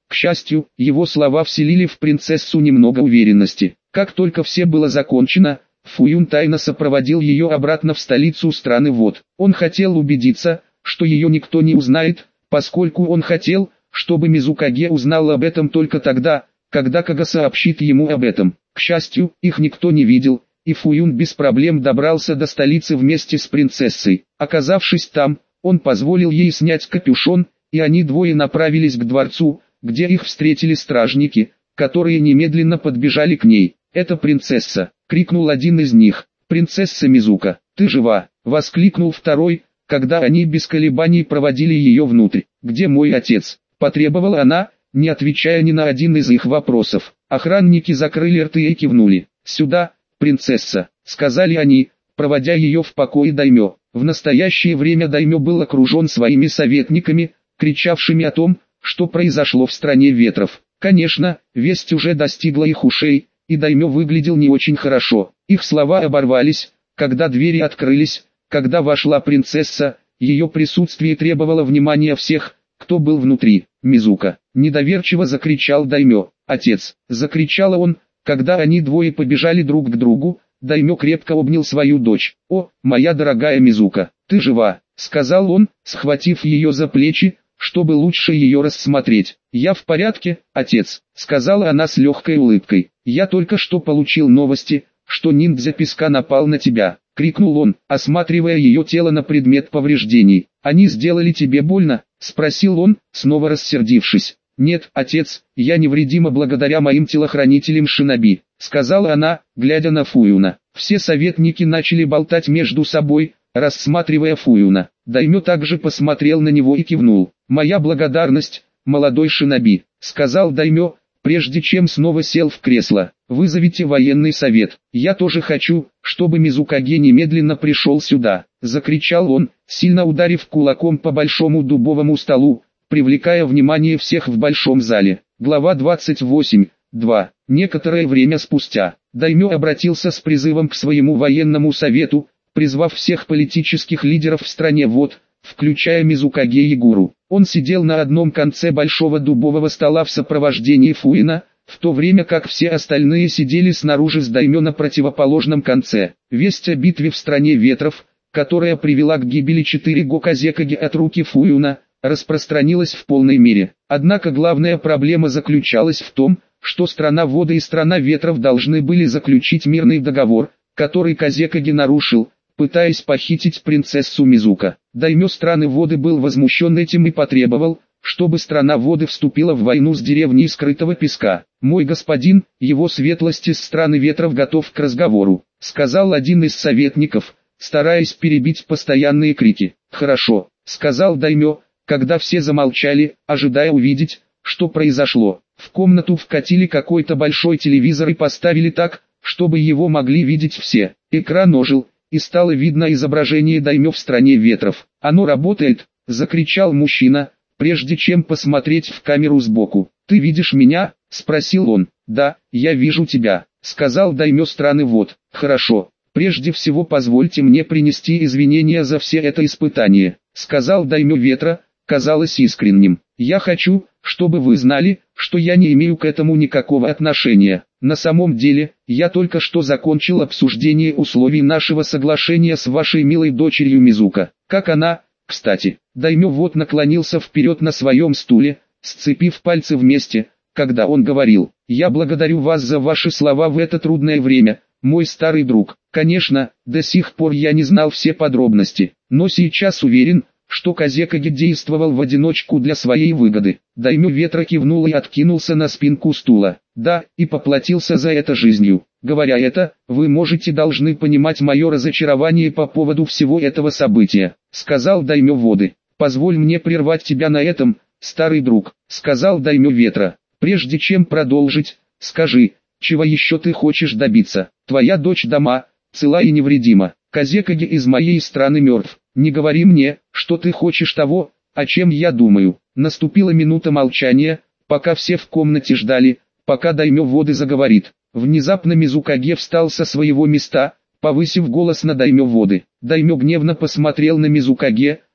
К счастью, его слова вселили в принцессу немного уверенности. Как только все было закончено, Фуюн тайно сопроводил ее обратно в столицу страны Вод. Он хотел убедиться, что ее никто не узнает, поскольку он хотел, чтобы Мизукаге узнал об этом только тогда, когда Кага сообщит ему об этом. К счастью, их никто не видел, и Фуюн без проблем добрался до столицы вместе с принцессой. Оказавшись там, он позволил ей снять капюшон, и они двое направились к дворцу, где их встретили стражники, которые немедленно подбежали к ней. «Это принцесса!» — крикнул один из них. «Принцесса Мизука, ты жива!» — воскликнул второй, когда они без колебаний проводили ее внутрь. «Где мой отец?» — потребовала она, не отвечая ни на один из их вопросов. Охранники закрыли рты и кивнули. «Сюда, принцесса!» — сказали они, проводя ее в покое даймё. В настоящее время даймё был окружен своими советниками, кричавшими о том, что произошло в стране ветров. Конечно, весть уже достигла их ушей, и даймё выглядел не очень хорошо. Их слова оборвались, когда двери открылись, когда вошла принцесса, ее присутствие требовало внимания всех, кто был внутри. «Мизука!» — недоверчиво закричал даймё. «Отец!» — закричал он, когда они двое побежали друг к другу. Даймё крепко обнял свою дочь. «О, моя дорогая Мизука, ты жива!» — сказал он, схватив ее за плечи, чтобы лучше ее рассмотреть. «Я в порядке, отец», — сказала она с легкой улыбкой. «Я только что получил новости, что ниндзя песка напал на тебя», — крикнул он, осматривая ее тело на предмет повреждений. «Они сделали тебе больно?» — спросил он, снова рассердившись. «Нет, отец, я невредима благодаря моим телохранителям шиноби», — сказала она, глядя на Фуюна. Все советники начали болтать между собой, рассматривая Фуюна. Даймё также посмотрел на него и кивнул. «Моя благодарность, молодой шиноби», — сказал Даймё, прежде чем снова сел в кресло. «Вызовите военный совет. Я тоже хочу, чтобы Мизукаге немедленно пришел сюда», — закричал он, сильно ударив кулаком по большому дубовому столу, привлекая внимание всех в большом зале. Глава двадцать восемь. два. Некоторое время спустя, Даймё обратился с призывом к своему военному совету, призвав всех политических лидеров в стране Вод, включая Мизукаге Ягуру. Он сидел на одном конце большого дубового стола в сопровождении Фуина, в то время как все остальные сидели снаружи с Даймё на противоположном конце. Весть о битве в стране ветров, которая привела к гибели четыре Гоказекаги от руки Фуина, распространилась в полной мере. Однако главная проблема заключалась в том, что страна Вода и страна ветров должны были заключить мирный договор, который Казекаги нарушил, пытаясь похитить принцессу Мизука. Даймё страны Воды был возмущен этим и потребовал, чтобы страна Воды вступила в войну с деревней Скрытого Песка. «Мой господин, его светлость из страны ветров готов к разговору», — сказал один из советников, стараясь перебить постоянные крики. «Хорошо», — сказал Даймё, когда все замолчали, ожидая увидеть, что произошло. В комнату вкатили какой-то большой телевизор и поставили так, чтобы его могли видеть все. Экран ожил, и стало видно изображение Даймё в стране ветров. «Оно работает!» — закричал мужчина, прежде чем посмотреть в камеру сбоку. «Ты видишь меня?» — спросил он. «Да, я вижу тебя», — сказал Даймё страны Вод. «Хорошо. Прежде всего позвольте мне принести извинения за все это испытание», — сказал Даймё ветра, казалось искренним. «Я хочу, чтобы вы знали, что я не имею к этому никакого отношения. На самом деле, я только что закончил обсуждение условий нашего соглашения с вашей милой дочерью Мизука. Как она, кстати?» Даймё вот наклонился вперед на своем стуле, сцепив пальцы вместе, когда он говорил: «Я благодарю вас за ваши слова в это трудное время, мой старый друг. Конечно, до сих пор я не знал все подробности, но сейчас уверен, что Казекаги действовал в одиночку для своей выгоды». Даймё ветра кивнул и откинулся на спинку стула. «Да, и поплатился за это жизнью. Говоря это, вы можете должны понимать мое разочарование по поводу всего этого события», — сказал Даймё Воды. «Позволь мне прервать тебя на этом, старый друг», — сказал Даймё ветра. «Прежде чем продолжить, скажи, чего еще ты хочешь добиться? Твоя дочь Дама, цела и невредима. Казекаги из моей страны мертв. Не говори мне, что ты хочешь того, о чем я думаю». Наступила минута молчания, пока все в комнате ждали, пока Даймё Воды заговорит. Внезапно Мизукаге встал со своего места, повысив голос на Даймё Воды. Даймё гневно посмотрел на Мизукаге,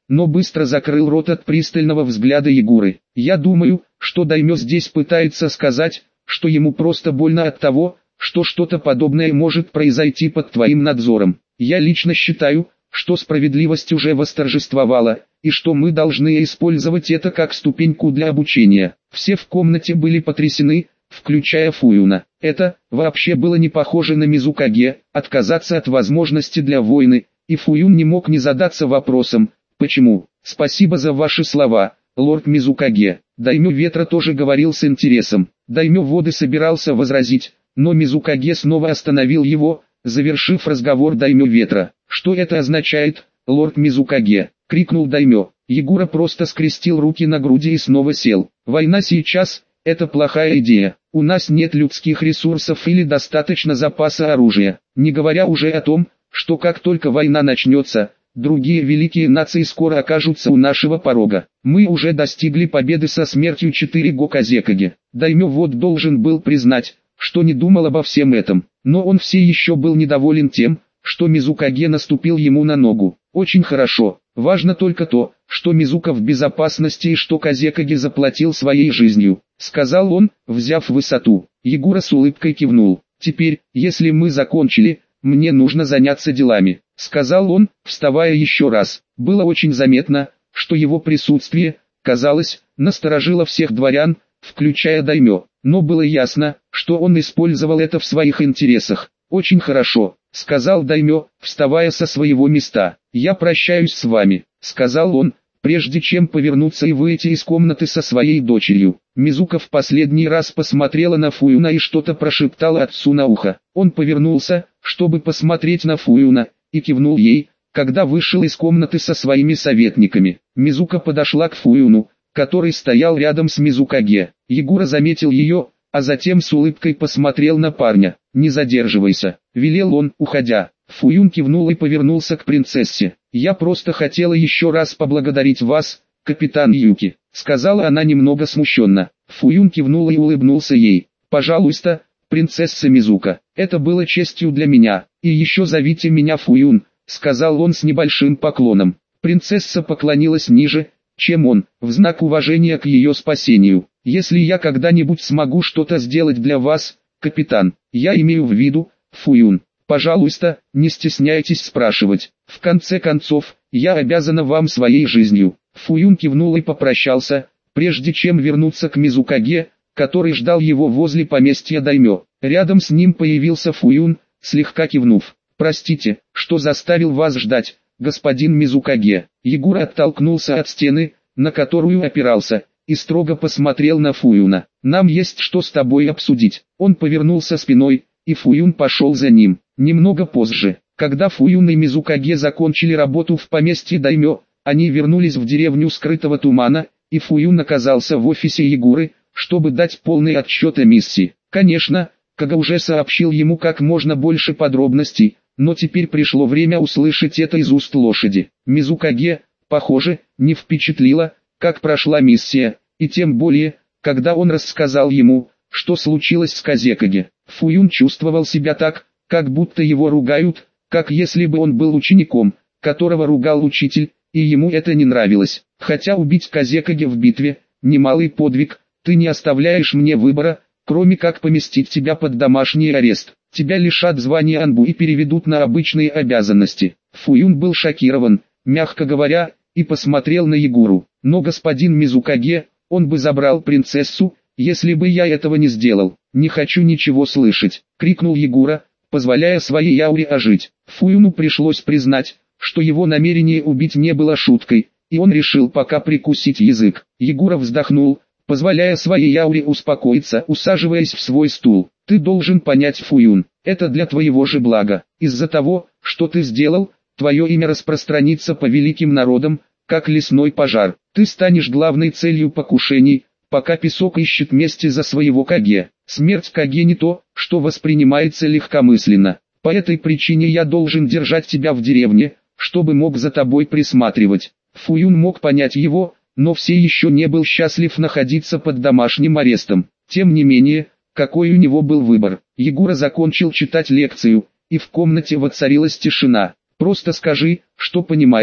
но быстро закрыл рот от пристального взгляда Егоры. «Я думаю, что Даймё здесь пытается сказать, что ему просто больно от того, что что-то подобное может произойти под твоим надзором. Я лично считаю, что справедливость уже восторжествовала, и что мы должны использовать это как ступеньку для обучения». Все в комнате были потрясены, включая Фуюна. Это вообще было не похоже на Мизукаге, отказаться от возможности для войны, и Фуюн не мог не задаться вопросом, почему. «Спасибо за ваши слова, лорд Мизукаге». Даймё Ветра тоже говорил с интересом. Даймё Воды собирался возразить, но Мизукаге снова остановил его, завершив разговор Даймё Ветра. «Что это означает, лорд Мизукаге?» — крикнул Даймё. Егора просто скрестил руки на груди и снова сел. «Война сейчас — это плохая идея. У нас нет людских ресурсов или достаточно запаса оружия, не говоря уже о том, что как только война начнется, другие великие нации скоро окажутся у нашего порога. Мы уже достигли победы со смертью четыре го Казекаге». Даймё Вот должен был признать, что не думал обо всем этом, но он все еще был недоволен тем, что Мизукаге наступил ему на ногу. «Очень хорошо, важно только то, что Мизука в безопасности и что Казекаге заплатил своей жизнью», — сказал он, взяв высоту. Егора с улыбкой кивнул. «Теперь, если мы закончили, мне нужно заняться делами», — сказал он, вставая еще раз. Было очень заметно, что его присутствие, казалось, насторожило всех дворян, включая Даймё, но было ясно, что он использовал это в своих интересах. «Очень хорошо», — сказал Даймё, вставая со своего места. «Я прощаюсь с вами», — сказал он, прежде чем повернуться и выйти из комнаты со своей дочерью. Мизука в последний раз посмотрела на Фуюна и что-то прошептала отцу на ухо. Он повернулся, чтобы посмотреть на Фуюна, и кивнул ей, когда вышел из комнаты со своими советниками. Мизука подошла к Фуюну, который стоял рядом с Мизукаге. Егора заметил ее, а затем с улыбкой посмотрел на парня. «Не задерживайся», — велел он, уходя. Фуюн кивнул и повернулся к принцессе. «Я просто хотела еще раз поблагодарить вас, капитан Юки», — сказала она немного смущенно. Фуюн кивнул и улыбнулся ей. «Пожалуйста, принцесса Мизука, это было честью для меня, и еще зовите меня Фуюн», — сказал он с небольшим поклоном. Принцесса поклонилась ниже, чем он, в знак уважения к ее спасению. «Если я когда-нибудь смогу что-то сделать для вас, капитан, я имею в виду, Фуюн, пожалуйста, не стесняйтесь спрашивать. В конце концов, я обязана вам своей жизнью». Фуюн кивнул и попрощался, прежде чем вернуться к Мизукаге, который ждал его возле поместья Даймё. Рядом с ним появился Фуюн, слегка кивнув. «Простите, что заставил вас ждать, господин Мизукаге». Егора оттолкнулся от стены, на которую опирался, и строго посмотрел на Фуюна. «Нам есть что с тобой обсудить». Он повернулся спиной, и Фуюн пошел за ним. Немного позже, когда Фуюн и Мизукаге закончили работу в поместье Даймё, они вернулись в деревню Скрытого Тумана, и Фуюн оказался в офисе Егоры, чтобы дать полный отчет о миссии. Конечно, Кага уже сообщил ему как можно больше подробностей, но теперь пришло время услышать это из уст лошади. Мизукаге, похоже, не впечатлило, как прошла миссия, и тем более, когда он рассказал ему, что случилось с Казекаге. Фуюн чувствовал себя так, как будто его ругают, как если бы он был учеником, которого ругал учитель, и ему это не нравилось. «Хотя убить Казекаге в битве – немалый подвиг, ты не оставляешь мне выбора, кроме как поместить тебя под домашний арест. Тебя лишат звания Анбу и переведут на обычные обязанности». Фуюн был шокирован, мягко говоря, и посмотрел на Егору. «Но господин Мизукаге, он бы забрал принцессу, если бы я этого не сделал». «Не хочу ничего слышать», — крикнул Егора, позволяя своей ауре ожить. Фуюну пришлось признать, что его намерение убить не было шуткой, и он решил пока прикусить язык. Егора вздохнул, позволяя своей ауре успокоиться, усаживаясь в свой стул. «Ты должен понять, Фуюн, это для твоего же блага. Из-за того, что ты сделал, твое имя распространится по великим народам, как лесной пожар. Ты станешь главной целью покушений, пока Песок ищет мести за своего Каге. Смерть Каге не то, что воспринимается легкомысленно. По этой причине я должен держать тебя в деревне, чтобы мог за тобой присматривать». Фуюн мог понять его, но все еще не был счастлив находиться под домашним арестом. Тем не менее, какой у него был выбор? Егора закончил читать лекцию, и в комнате воцарилась тишина. «Просто скажи, что понимаешь,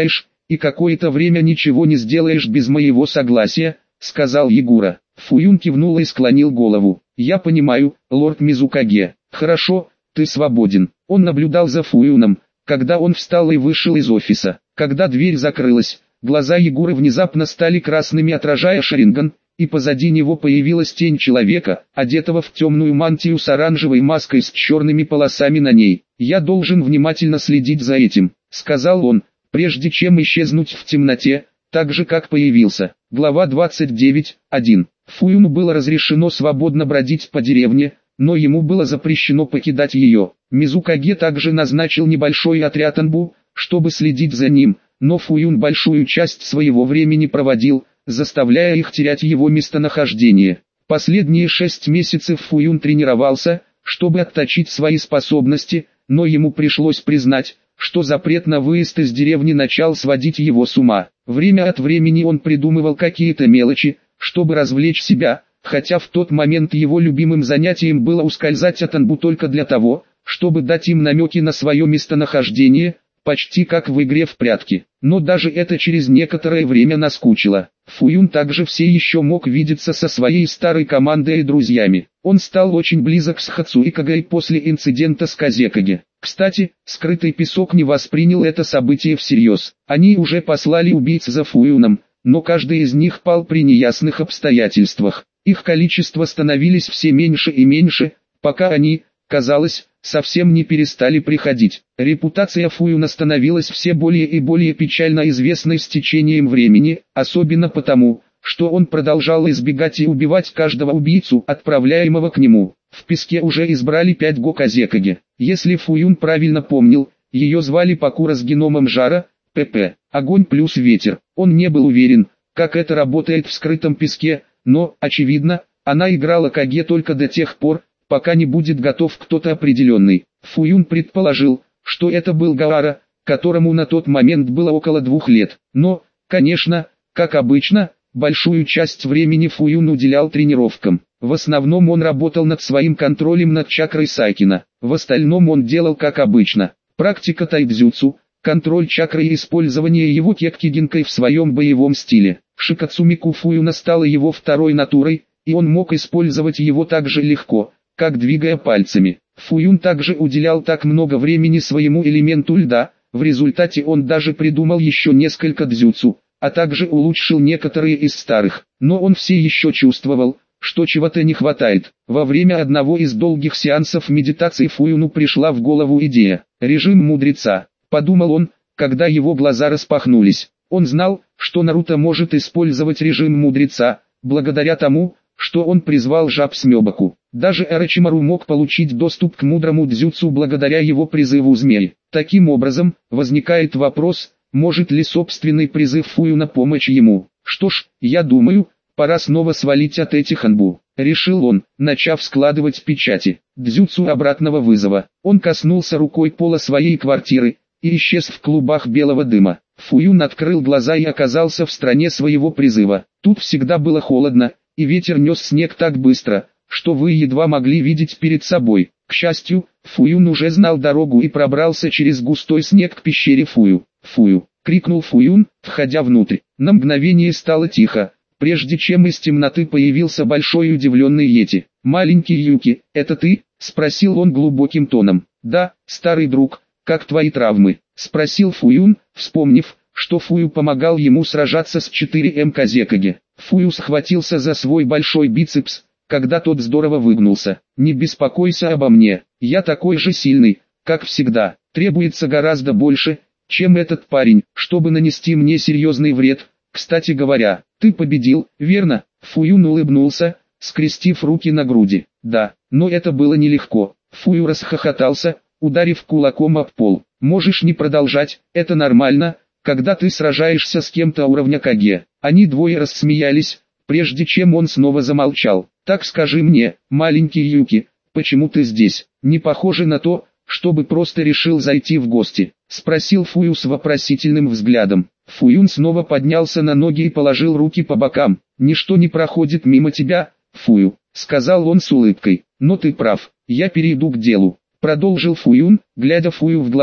и какое-то время ничего не сделаешь без моего согласия», — сказал Ягура. Фуюн кивнул и склонил голову. «Я понимаю, лорд Мизукаге. Хорошо, ты свободен». Он наблюдал за Фуюном, когда он встал и вышел из офиса. Когда дверь закрылась, глаза Ягуры внезапно стали красными, отражая Шаринган, и позади него появилась тень человека, одетого в темную мантию с оранжевой маской с черными полосами на ней. «Я должен внимательно следить за этим», — сказал он, прежде чем исчезнуть в темноте, так же как появился. Глава двадцать девять, один. Фуюну было разрешено свободно бродить по деревне, но ему было запрещено покидать ее. Мизукаге также назначил небольшой отряд Анбу, чтобы следить за ним, но Фуюн большую часть своего времени проводил, заставляя их терять его местонахождение. Последние шесть месяцев Фуюн тренировался, чтобы отточить свои способности, но ему пришлось признать, что запрет на выезд из деревни начал сводить его с ума. Время от времени он придумывал какие-то мелочи, чтобы развлечь себя, хотя в тот момент его любимым занятием было ускользать от Анбу только для того, чтобы дать им намеки на свое местонахождение, почти как в игре в прятки. Но даже это через некоторое время наскучило. Фуюн также все еще мог видеться со своей старой командой и друзьями. Он стал очень близок с Хацуикагой после инцидента с Казекаге. Кстати, скрытый песок не воспринял это событие всерьез. Они уже послали убийц за Фуюном, но каждый из них пал при неясных обстоятельствах. Их количество становились все меньше и меньше, пока они, казалось, совсем не перестали приходить. Репутация Фуюна становилась все более и более печально известной с течением времени, особенно потому, что он продолжал избегать и убивать каждого убийцу, отправляемого к нему. В песке уже избрали пять го Казекаге. Если Фуюн правильно помнил, ее звали Пакура с геномом жара, ПП, огонь плюс ветер. Он не был уверен, как это работает в скрытом песке, но, очевидно, она играла Каге только до тех пор, пока не будет готов кто-то определенный. Фуюн предположил, что это был Гаара, которому на тот момент было около двух лет. Но, конечно, как обычно, большую часть времени Фуюн уделял тренировкам. В основном он работал над своим контролем над чакрой Сайкина. В остальном он делал как обычно. Практика тайдзюцу, контроль чакры и использование его кеккигинкой в своем боевом стиле. Шикацумику Фуюна стала его второй натурой, и он мог использовать его так же легко, как двигая пальцами. Фуюн также уделял так много времени своему элементу льда, в результате он даже придумал еще несколько дзюцу, а также улучшил некоторые из старых. Но он все еще чувствовал, что чего-то не хватает. Во время одного из долгих сеансов медитации Фуюну пришла в голову идея. «Режим мудреца», — подумал он, когда его глаза распахнулись. Он знал, что Наруто может использовать режим мудреца, благодаря тому, что он призвал жаб с Мёбаку. Даже Орочимару мог получить доступ к мудрому дзюцу благодаря его призыву змей. Таким образом, возникает вопрос, может ли собственный призыв Фуюна помочь ему. Что ж, я думаю, пора снова свалить от этих Анбу, решил он, начав складывать печати. Дзюцу обратного вызова. Он коснулся рукой пола своей квартиры и исчез в клубах белого дыма. Фуюн открыл глаза и оказался в стране своего призыва. Тут всегда было холодно, и ветер нес снег так быстро, что вы едва могли видеть перед собой. К счастью, Фуюн уже знал дорогу и пробрался через густой снег к пещере Фую. «Фую!» — крикнул Фуюн, входя внутрь. На мгновение стало тихо, прежде чем из темноты появился большой удивленный Йети. «Маленький Юки, это ты?» — спросил он глубоким тоном. «Да, старый друг, как твои травмы?» — спросил Фуюн, вспомнив, что Фую помогал ему сражаться с четыре эм Казекаге. Фую схватился за свой большой бицепс, когда тот здорово выгнулся. «Не беспокойся обо мне, я такой же сильный, как всегда. Требуется гораздо больше, чем этот парень, чтобы нанести мне серьезный вред. Кстати говоря, ты победил, верно?» Фуюн улыбнулся, скрестив руки на груди. «Да, но это было нелегко». Фую расхохотался, ударив кулаком об пол. «Можешь не продолжать, это нормально, когда ты сражаешься с кем-то уровня Каге». Они двое рассмеялись, прежде чем он снова замолчал. «Так скажи мне, маленький Юки, почему ты здесь? Не похоже на то, чтобы просто решил зайти в гости», — спросил Фую с вопросительным взглядом. Фуюн снова поднялся на ноги и положил руки по бокам. «Ничто не проходит мимо тебя, Фую», — сказал он с улыбкой. «Но ты прав, я перейду к делу», — продолжил Фуюн, глядя Фую в глаза.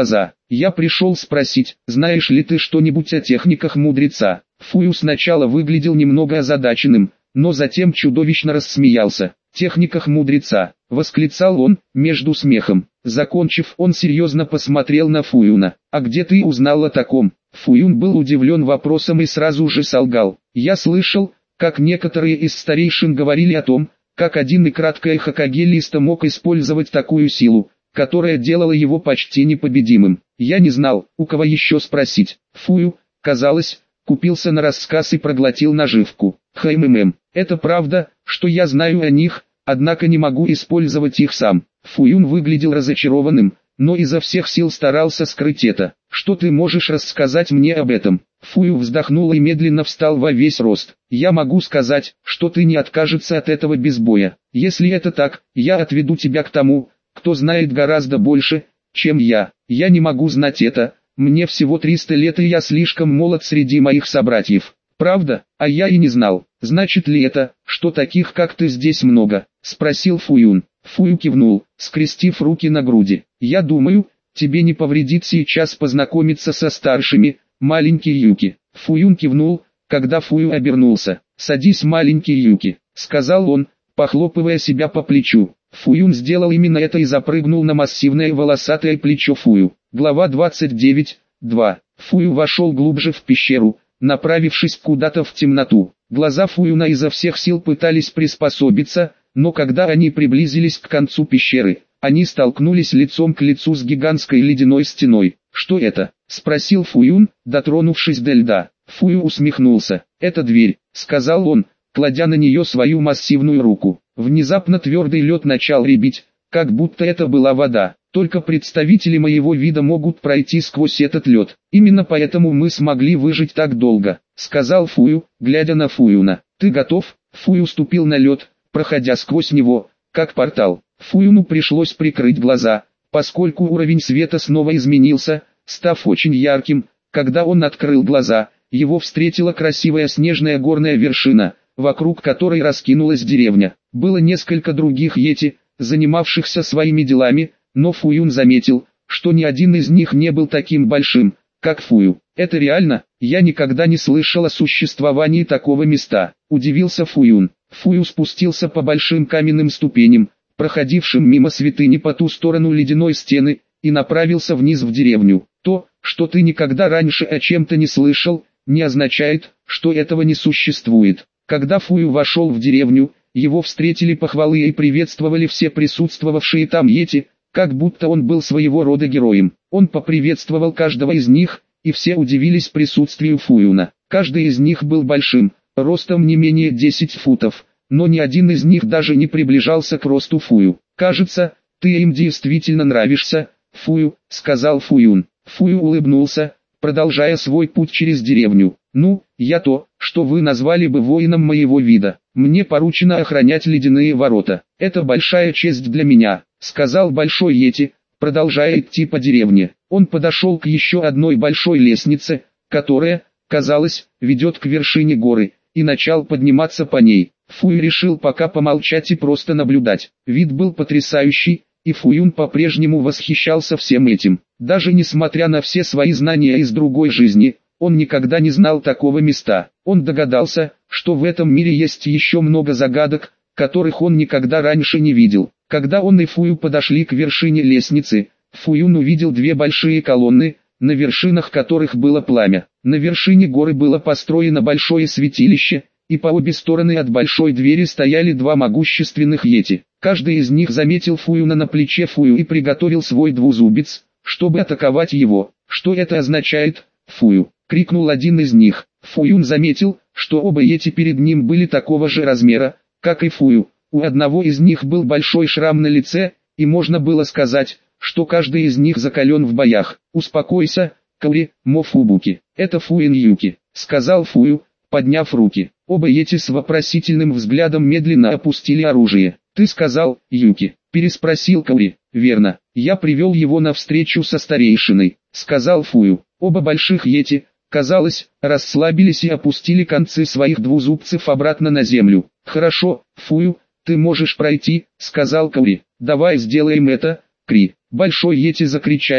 Я пришел спросить, знаешь ли ты что-нибудь о техниках мудреца? Фую сначала выглядел немного озадаченным, но затем чудовищно рассмеялся. «Техниках мудреца», — восклицал он, между смехом. Закончив, он серьезно посмотрел на Фуюна. «А где ты узнал о таком?» Фуюн был удивлен вопросом и сразу же солгал. «Я слышал, как некоторые из старейшин говорили о том, как один и краткое Хокаге-листа мог использовать такую силу, которая делала его почти непобедимым. Я не знал, у кого еще спросить. Фую, казалось, купился на рассказ и проглотил наживку. Хмм, это правда, что я знаю о них, однако не могу использовать их сам». Фуюн выглядел разочарованным, но изо всех сил старался скрыть это. «Что ты можешь рассказать мне об этом?» Фую вздохнул и медленно встал во весь рост. «Я могу сказать, что ты не откажешься от этого без боя. Если это так, я отведу тебя к тому, кто знает гораздо больше, чем я. Я не могу знать это, мне всего триста лет и я слишком молод среди моих собратьев. Правда? А я и не знал. Значит ли это, что таких как ты здесь много?» — спросил Фуюн. Фую кивнул, скрестив руки на груди. «Я думаю, тебе не повредит сейчас познакомиться со старшими, маленький Юки». Фуюн кивнул, когда Фую обернулся. «Садись, маленький Юки», — сказал он, похлопывая себя по плечу. Фуюн сделал именно это и запрыгнул на массивное волосатое плечо Фую. Глава двадцать девять. два. Фую вошел глубже в пещеру, направившись куда-то в темноту. Глаза Фуюна изо всех сил пытались приспособиться, но когда они приблизились к концу пещеры, они столкнулись лицом к лицу с гигантской ледяной стеной. «Что это?» — спросил Фуюн, дотронувшись до льда. Фую усмехнулся. «Это дверь», — сказал он, кладя на нее свою массивную руку. Внезапно твердый лед начал рябить, как будто это была вода. «Только представители моего вида могут пройти сквозь этот лед. Именно поэтому мы смогли выжить так долго», — сказал Фую, глядя на Фуюна. «Ты готов?» Фую ступил на лед, проходя сквозь него, как портал. Фуюну пришлось прикрыть глаза, поскольку уровень света снова изменился, став очень ярким. Когда он открыл глаза, его встретила красивая снежная горная вершина, вокруг которой раскинулась деревня. Было несколько других йети, занимавшихся своими делами, но Фуюн заметил, что ни один из них не был таким большим, как Фую. «Это реально? Я никогда не слышал о существовании такого места», — удивился Фуюн. Фую спустился по большим каменным ступеням, проходившим мимо святыни по ту сторону ледяной стены, и направился вниз в деревню. «То, что ты никогда раньше о чем-то не слышал, не означает, что этого не существует». Когда Фую вошел в деревню, его встретили похвалы и приветствовали все присутствовавшие там йети, как будто он был своего рода героем. Он поприветствовал каждого из них, и все удивились присутствию Фуюна. Каждый из них был большим, ростом не менее десяти футов, но ни один из них даже не приближался к росту Фую. «Кажется, ты им действительно нравишься, Фую», — сказал Фуюн. Фую улыбнулся, продолжая свой путь через деревню. «Ну, я то, что вы назвали бы воином моего вида. Мне поручено охранять ледяные ворота. Это большая честь для меня», — сказал Большой Йети, продолжая идти по деревне. Он подошел к еще одной большой лестнице, которая, казалось, ведет к вершине горы, и начал подниматься по ней. Фую решил пока помолчать и просто наблюдать. Вид был потрясающий, и Фуюн по-прежнему восхищался всем этим. Даже несмотря на все свои знания из другой жизни, он никогда не знал такого места. Он догадался, что в этом мире есть еще много загадок, которых он никогда раньше не видел. Когда он и Фую подошли к вершине лестницы, Фуюн увидел две большие колонны, на вершинах которых было пламя. На вершине горы было построено большое святилище, и по обе стороны от большой двери стояли два могущественных йети. Каждый из них заметил Фуюна на плече Фую и приготовил свой двузубец, чтобы атаковать его. «Что это означает, Фую?» — крикнул один из них. Фуюн заметил, что оба йети перед ним были такого же размера, как и Фую. У одного из них был большой шрам на лице, и можно было сказать, что каждый из них закален в боях. «Успокойся, Каури, Мофубуки, это Фуин Юки», — сказал Фую, подняв руки. Оба йети с вопросительным взглядом медленно опустили оружие. «Ты сказал, Юки?» — переспросил Каури. «Верно, я привел его на встречу со старейшиной», — сказал Фую. Оба больших йети, казалось, расслабились и опустили концы своих двузубцев обратно на землю. «Хорошо, Фую, ты можешь пройти», — сказал Каури. «Давай сделаем это, Кри». Большой йети закричали,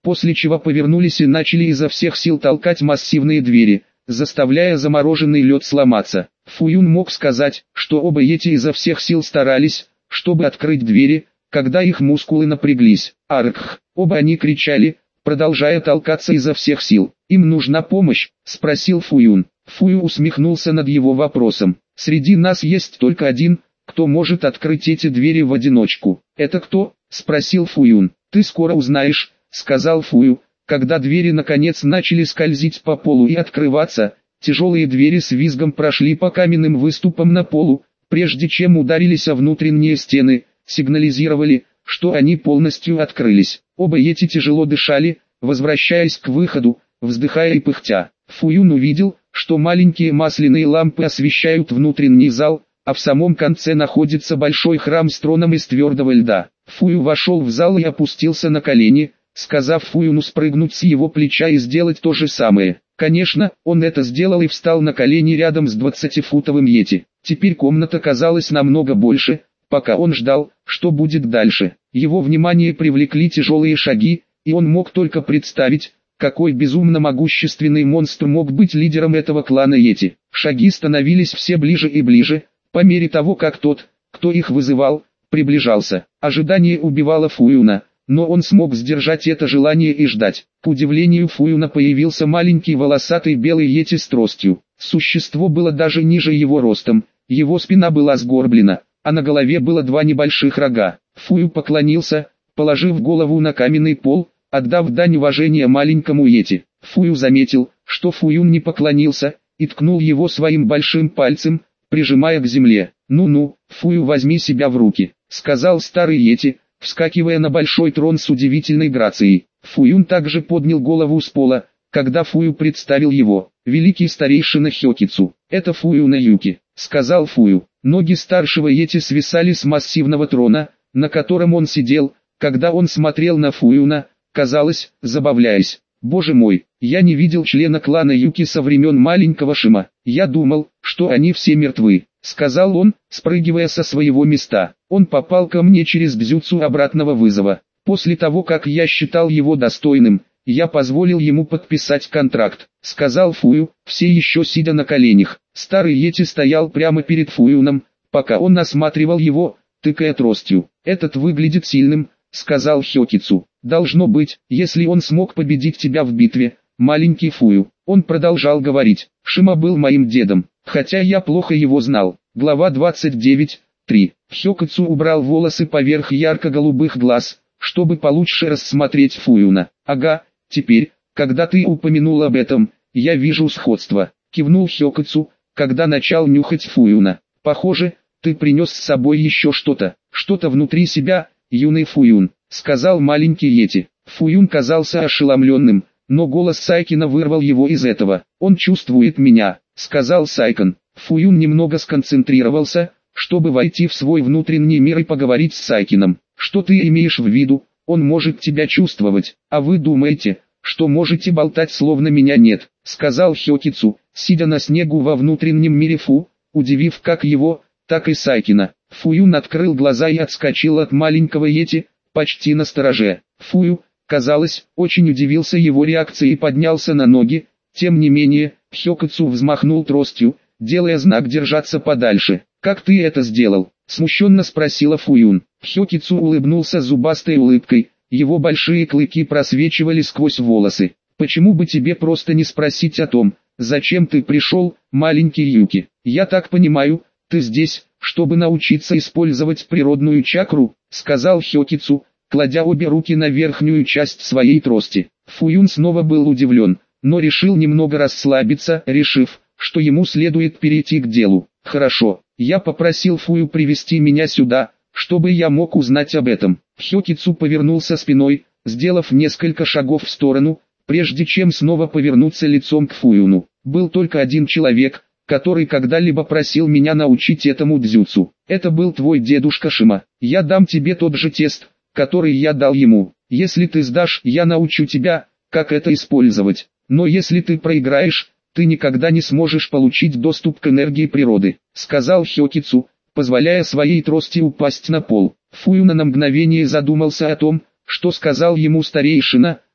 после чего повернулись и начали изо всех сил толкать массивные двери, заставляя замороженный лед сломаться. Фуюн мог сказать, что оба эти изо всех сил старались, чтобы открыть двери, когда их мускулы напряглись. Аркх! Оба они кричали, продолжая толкаться изо всех сил. «Им нужна помощь?» – спросил Фуюн. Фую усмехнулся над его вопросом. «Среди нас есть только один, кто может открыть эти двери в одиночку». «Это кто?» – спросил Фуюн. «Ты скоро узнаешь», – сказал Фую. Когда двери наконец начали скользить по полу и открываться, тяжелые двери с визгом прошли по каменным выступам на полу, прежде чем ударились о внутренние стены, сигнализировали, что они полностью открылись. Оба эти тяжело дышали, возвращаясь к выходу, вздыхая и пыхтя. Фуюн увидел, что маленькие масляные лампы освещают внутренний зал, а в самом конце находится большой храм с троном из твердого льда. Фую вошел в зал и опустился на колени, сказав Фуюну спрыгнуть с его плеча и сделать то же самое. Конечно, он это сделал и встал на колени рядом с двадцатифутовым йети. Теперь комната казалась намного больше, пока он ждал, что будет дальше. Его внимание привлекли тяжелые шаги, и он мог только представить, какой безумно могущественный монстр мог быть лидером этого клана йети. Шаги становились все ближе и ближе, по мере того как тот, кто их вызывал, приближался. Ожидание убивало Фуюна, но он смог сдержать это желание и ждать. К удивлению Фуюна появился маленький волосатый белый йети с тростью. Существо было даже ниже его ростом, его спина была сгорблена, а на голове было два небольших рога. Фую поклонился, положив голову на каменный пол, отдав дань уважения маленькому йети. Фую заметил, что Фуюн не поклонился, и ткнул его своим большим пальцем, прижимая к земле. «Ну-ну, Фую, возьми себя в руки», — сказал старый йети, вскакивая на большой трон с удивительной грацией. Фуюн также поднял голову с пола, когда Фую представил его. «Великий старейшина Хёкицу, это Фуюна Юки», — сказал Фую. Ноги старшего йети свисали с массивного трона, на котором он сидел, когда он смотрел на Фуюна, казалось, забавляясь. «Боже мой, я не видел члена клана Юки со времен маленького Шима. Я думал, что они все мертвы», — сказал он, спрыгивая со своего места. «Он попал ко мне через дзюцу обратного вызова. После того, как я считал его достойным, я позволил ему подписать контракт», — сказал Фую, все еще сидя на коленях. Старый йети стоял прямо перед Фуюном, пока он осматривал его, тыкая тростью. «Этот выглядит сильным», — сказал Хёкицу. «Должно быть, если он смог победить тебя в битве, маленький Фую». Он продолжал говорить. «Шима был моим дедом, хотя я плохо его знал». Глава двадцать девять, три. Хёкицу убрал волосы поверх ярко-голубых глаз, чтобы получше рассмотреть Фуюна. «Ага, теперь, когда ты упомянул об этом, я вижу сходство», — кивнул Хёкицу, когда начал нюхать Фуюна. «Похоже, ты принес с собой еще что-то, что-то внутри себя, юный Фуюн», — сказал маленький йети. Фуюн казался ошеломленным, но голос Сайкина вырвал его из этого. «Он чувствует меня», — сказал Сайкин. Фуюн немного сконцентрировался, чтобы войти в свой внутренний мир и поговорить с Сайкином. «Что ты имеешь в виду? Он может тебя чувствовать, а вы думаете, что можете болтать словно меня нет», — сказал Хёкицу, сидя на снегу во внутреннем мире Фу, удивив как его, так и Сайкина. Фуюн открыл глаза и отскочил от маленького йети, почти на стороже. Фую, казалось, очень удивился его реакции и поднялся на ноги. Тем не менее, Хёкицу взмахнул тростью, делая знак держаться подальше. «Как ты это сделал?» — смущенно спросила Фуюн. Хёкицу улыбнулся зубастой улыбкой, его большие клыки просвечивали сквозь волосы. «Почему бы тебе просто не спросить о том, зачем ты пришел, маленький Юки? Я так понимаю, ты здесь, чтобы научиться использовать природную чакру», — сказал Хёкицу, кладя обе руки на верхнюю часть своей трости. Фуюн снова был удивлен, но решил немного расслабиться, решив, что ему следует перейти к делу. «Хорошо, я попросил Фую привести меня сюда, чтобы я мог узнать об этом». Хёкицу повернулся спиной, сделав несколько шагов в сторону, прежде чем снова повернуться лицом к Фуюну. «Был только один человек, который когда-либо просил меня научить этому дзюцу. Это был твой дедушка Шима. Я дам тебе тот же тест, который я дал ему. Если ты сдашь, я научу тебя, как это использовать. Но если ты проиграешь, ты никогда не сможешь получить доступ к энергии природы», — сказал Хёкицу, позволяя своей трости упасть на пол. Фуюна на мгновение задумался о том, что сказал ему старейшина,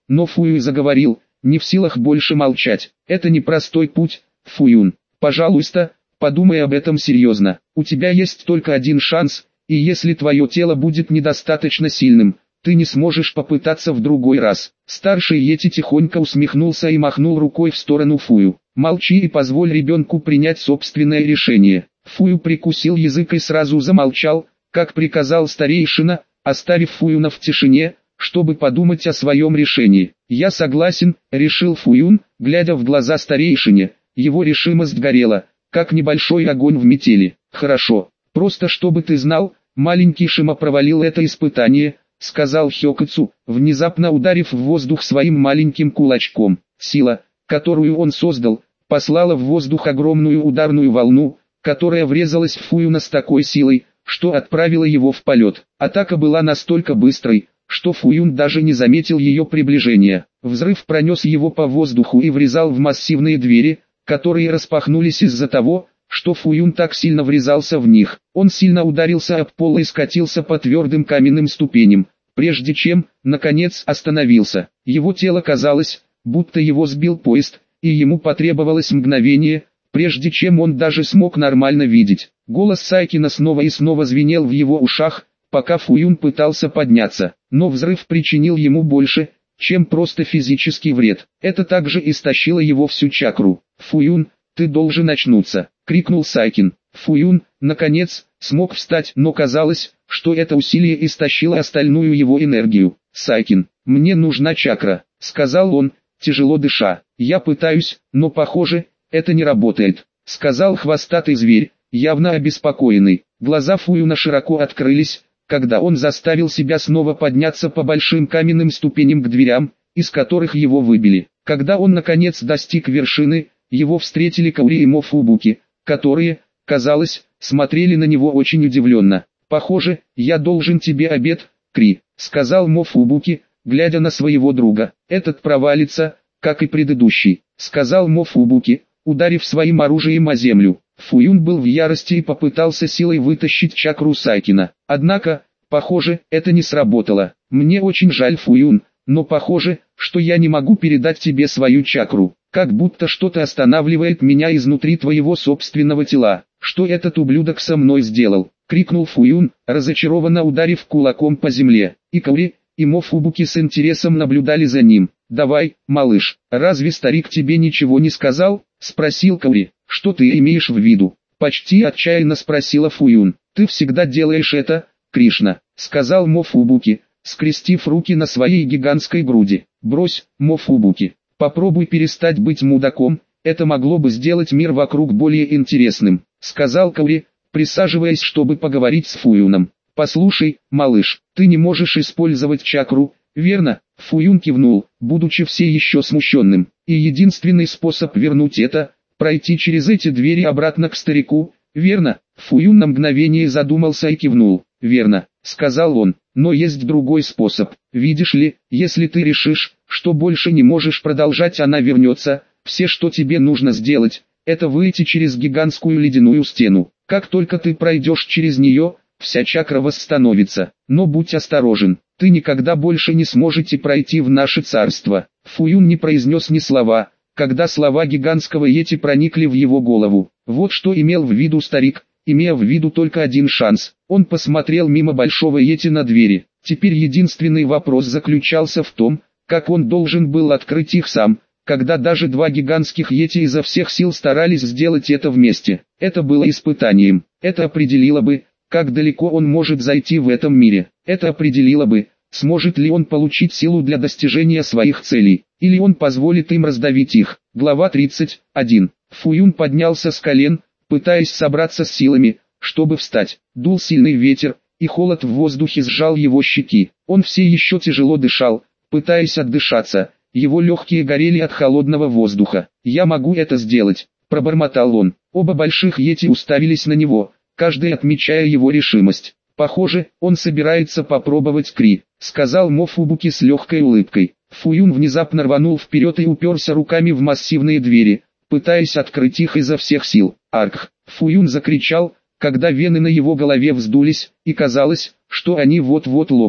но Фуюй заговорил, не в силах больше молчать. Это непростой путь, Фуюн. Пожалуйста, подумай об этом серьезно. У тебя есть только один шанс, и если твое тело будет недостаточно сильным, ты не сможешь попытаться в другой раз. Старший Йети тихонько усмехнулся и махнул рукой в сторону Фую. Молчи и позволь ребенку принять собственное решение. Фую прикусил язык и сразу замолчал, как приказал старейшина, оставив Фуюна в тишине, чтобы подумать о своем решении. «Я согласен», — решил Фуюн, глядя в глаза старейшине. Его решимость горела, как небольшой огонь в метели. «Хорошо, просто чтобы ты знал, маленький Шима провалил это испытание», — сказал Хёкацу, внезапно ударив в воздух своим маленьким кулачком. Сила, которую он создал, послала в воздух огромную ударную волну, которая врезалась в Фуюна с такой силой, что отправила его в полет. Атака была настолько быстрой, что Фуюн даже не заметил ее приближения. Взрыв пронес его по воздуху и врезал в массивные двери, которые распахнулись из-за того, что Фуюн так сильно врезался в них. Он сильно ударился об пол и скатился по твердым каменным ступеням, прежде чем, наконец, остановился. Его тело казалось, будто его сбил поезд, и ему потребовалось мгновение, прежде чем он даже смог нормально видеть. Голос Сайкина снова и снова звенел в его ушах, пока Фуюн пытался подняться, но взрыв причинил ему больше, чем просто физический вред. Это также истощило его всю чакру. «Фуюн, ты должен очнуться!» — крикнул Сайкин. Фуюн, наконец, смог встать, но казалось, что это усилие истощило остальную его энергию. «Сайкин, мне нужна чакра», — сказал он, тяжело дыша. «Я пытаюсь, но похоже, это не работает», — сказал хвостатый зверь, явно обеспокоенный. Глаза Фуюна широко открылись, когда он заставил себя снова подняться по большим каменным ступеням к дверям, из которых его выбили. Когда он наконец достиг вершины, его встретили Каори и Мофубуки, которые, казалось, смотрели на него очень удивленно. «Похоже, я должен тебе обед, Кри», — сказал Мофубуки, глядя на своего друга. «Этот провалится, как и предыдущий», — сказал Мофубуки, ударив своим оружием о землю. Фуюн был в ярости и попытался силой вытащить чакру Сайкина. Однако, похоже, это не сработало. «Мне очень жаль, Фуюн, но похоже, что я не могу передать тебе свою чакру. Как будто что-то останавливает меня изнутри твоего собственного тела. Что этот ублюдок со мной сделал?» — крикнул Фуюн, разочарованно ударив кулаком по земле. И Каори, и Мофубуки с интересом наблюдали за ним. «Давай, малыш, разве старик тебе ничего не сказал?» — спросил Каори. «Что ты имеешь в виду?» — почти отчаянно спросила Фуюн. «Ты всегда делаешь это, Кришна», — сказал Мофубуки, скрестив руки на своей гигантской груди. «Брось, Мофубуки. Попробуй перестать быть мудаком, это могло бы сделать мир вокруг более интересным», — сказал Каори, присаживаясь, чтобы поговорить с Фуюном. «Послушай, малыш, ты не можешь использовать чакру, верно?» Фуюн кивнул, будучи все еще смущенным. «И единственный способ вернуть это — пройти через эти двери обратно к старику, верно?» Фуюн на мгновение задумался и кивнул. «Верно», — сказал он, — «но есть другой способ. Видишь ли, если ты решишь, что больше не можешь продолжать, она вернется. Все, что тебе нужно сделать, это выйти через гигантскую ледяную стену. Как только ты пройдешь через нее, вся чакра восстановится. Но будь осторожен, ты никогда больше не сможете пройти в наше царство». Фуюн не произнес ни слова, когда слова гигантского йети проникли в его голову. Вот что имел в виду старик, имея в виду только один шанс. Он посмотрел мимо большого йети на двери. Теперь единственный вопрос заключался в том, как он должен был открыть их сам, когда даже два гигантских йети изо всех сил старались сделать это вместе. Это было испытанием. Это определило бы, как далеко он может зайти в этом мире. Это определило бы, сможет ли он получить силу для достижения своих целей, или он позволит им раздавить их. Глава тридцать один. Фуюн поднялся с колен, пытаясь собраться с силами, чтобы встать. Дул сильный ветер, и холод в воздухе сжал его щеки. Он все еще тяжело дышал, пытаясь отдышаться. Его легкие горели от холодного воздуха. «Я могу это сделать», — пробормотал он. Оба больших йети уставились на него, каждый отмечая его решимость. «Похоже, он собирается попробовать Кри», — сказал Мофубуки с легкой улыбкой. Фуюн внезапно рванул вперед и уперся руками в массивные двери, пытаясь открыть их изо всех сил. «Арх!» — Фуюн закричал, когда вены на его голове вздулись, и казалось, что они вот-вот лопнут.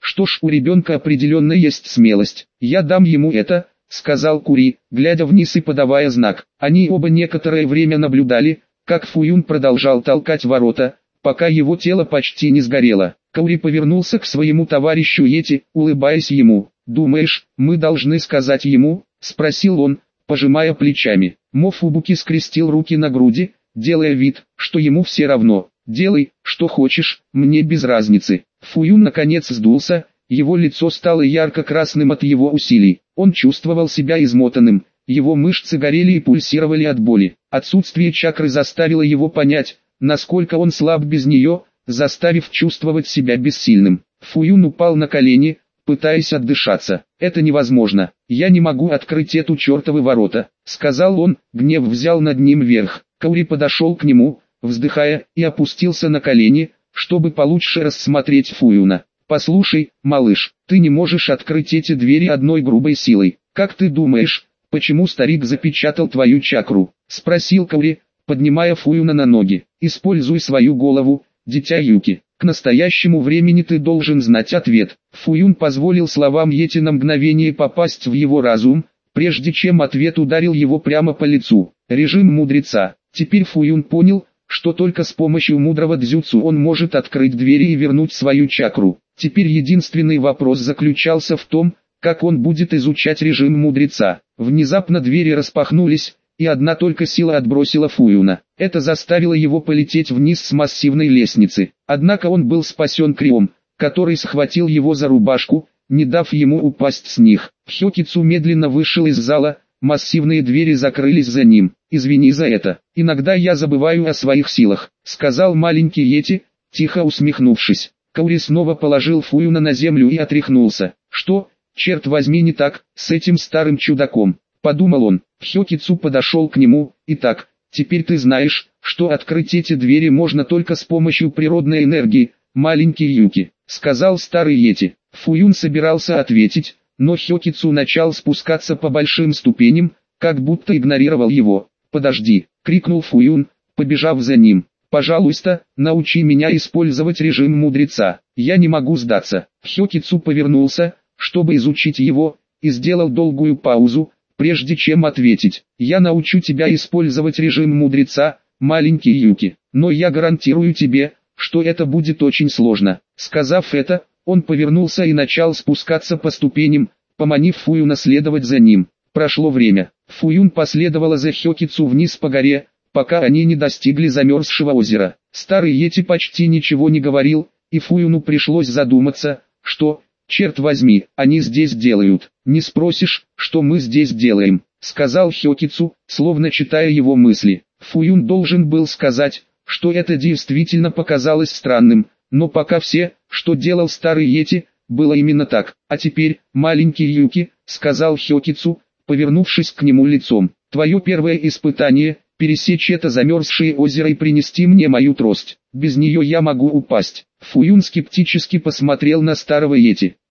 Что ж, у ребенка определенно есть смелость. Я дам ему это, сказал Кури, глядя вниз и подавая знак. Они оба некоторое время наблюдали, как Фуюн продолжал толкать ворота, пока его тело почти не сгорело. Кури повернулся к своему товарищу Йети, улыбаясь ему. «Думаешь, мы должны сказать ему?» – спросил он, пожимая плечами. Мофубуки скрестил руки на груди, делая вид, что ему все равно. «Делай, что хочешь, мне без разницы». Фуюн наконец сдулся, его лицо стало ярко-красным от его усилий. Он чувствовал себя измотанным, его мышцы горели и пульсировали от боли. Отсутствие чакры заставило его понять, насколько он слаб без нее, заставив чувствовать себя бессильным. Фуюн упал на колени, пытаясь отдышаться. «Это невозможно, я не могу открыть эту чертовы ворота», — сказал он, гнев взял над ним верх. Каури подошел к нему, вздыхая, и опустился на колени, чтобы получше рассмотреть Фуюна. «Послушай, малыш, ты не можешь открыть эти двери одной грубой силой. Как ты думаешь, почему старик запечатал твою чакру?» — спросил Каури, поднимая Фуюна на ноги. «Используй свою голову, дитя Юки. К настоящему времени ты должен знать ответ». Фуюн позволил словам Йети на мгновение попасть в его разум, прежде чем ответ ударил его прямо по лицу. Режим мудреца. Теперь Фуюн понял, что только с помощью мудрого дзюцу он может открыть двери и вернуть свою чакру. Теперь единственный вопрос заключался в том, как он будет изучать режим мудреца. Внезапно двери распахнулись, и одна только сила отбросила Фуюна. Это заставило его полететь вниз с массивной лестницы. Однако он был спасен Криом, который схватил его за рубашку, не дав ему упасть с них. Хёкицу медленно вышел из зала, массивные двери закрылись за ним. «Извини за это. Иногда я забываю о своих силах», — сказал маленький Йети, тихо усмехнувшись. Каури снова положил Фуюна на землю и отряхнулся. «Что, черт возьми, не так, с этим старым чудаком?» — подумал он. Хёкицу подошел к нему. «Итак, теперь ты знаешь, что открыть эти двери можно только с помощью природной энергии, маленький Юки», — сказал старый Йети. Фуюн собирался ответить, но Хёкицу начал спускаться по большим ступеням, как будто игнорировал его. «Подожди!» — крикнул Фуюн, побежав за ним. «Пожалуйста, научи меня использовать режим мудреца. Я не могу сдаться». Хёкицу повернулся, чтобы изучить его, и сделал долгую паузу, прежде чем ответить. «Я научу тебя использовать режим мудреца, маленький Юки, но я гарантирую тебе, что это будет очень сложно». Сказав это, он повернулся и начал спускаться по ступеням, поманив Фуюна следовать за ним. Прошло время. Фуюн последовала за Хёкицу вниз по горе, пока они не достигли замерзшего озера. Старый Йети почти ничего не говорил, и Фуюну пришлось задуматься, что, черт возьми, они здесь делают. «Не спросишь, что мы здесь делаем», — сказал Хёкицу, словно читая его мысли. Фуюн должен был сказать, что это действительно показалось странным, но пока все, что делал старый Йети, было именно так. «А теперь, маленький Юки», — сказал Хёкицу, повернувшись к нему лицом, «твое первое испытание — пересечь это замерзшее озеро и принести мне мою трость. Без нее я могу упасть». Фуюн скептически посмотрел на старого Йети.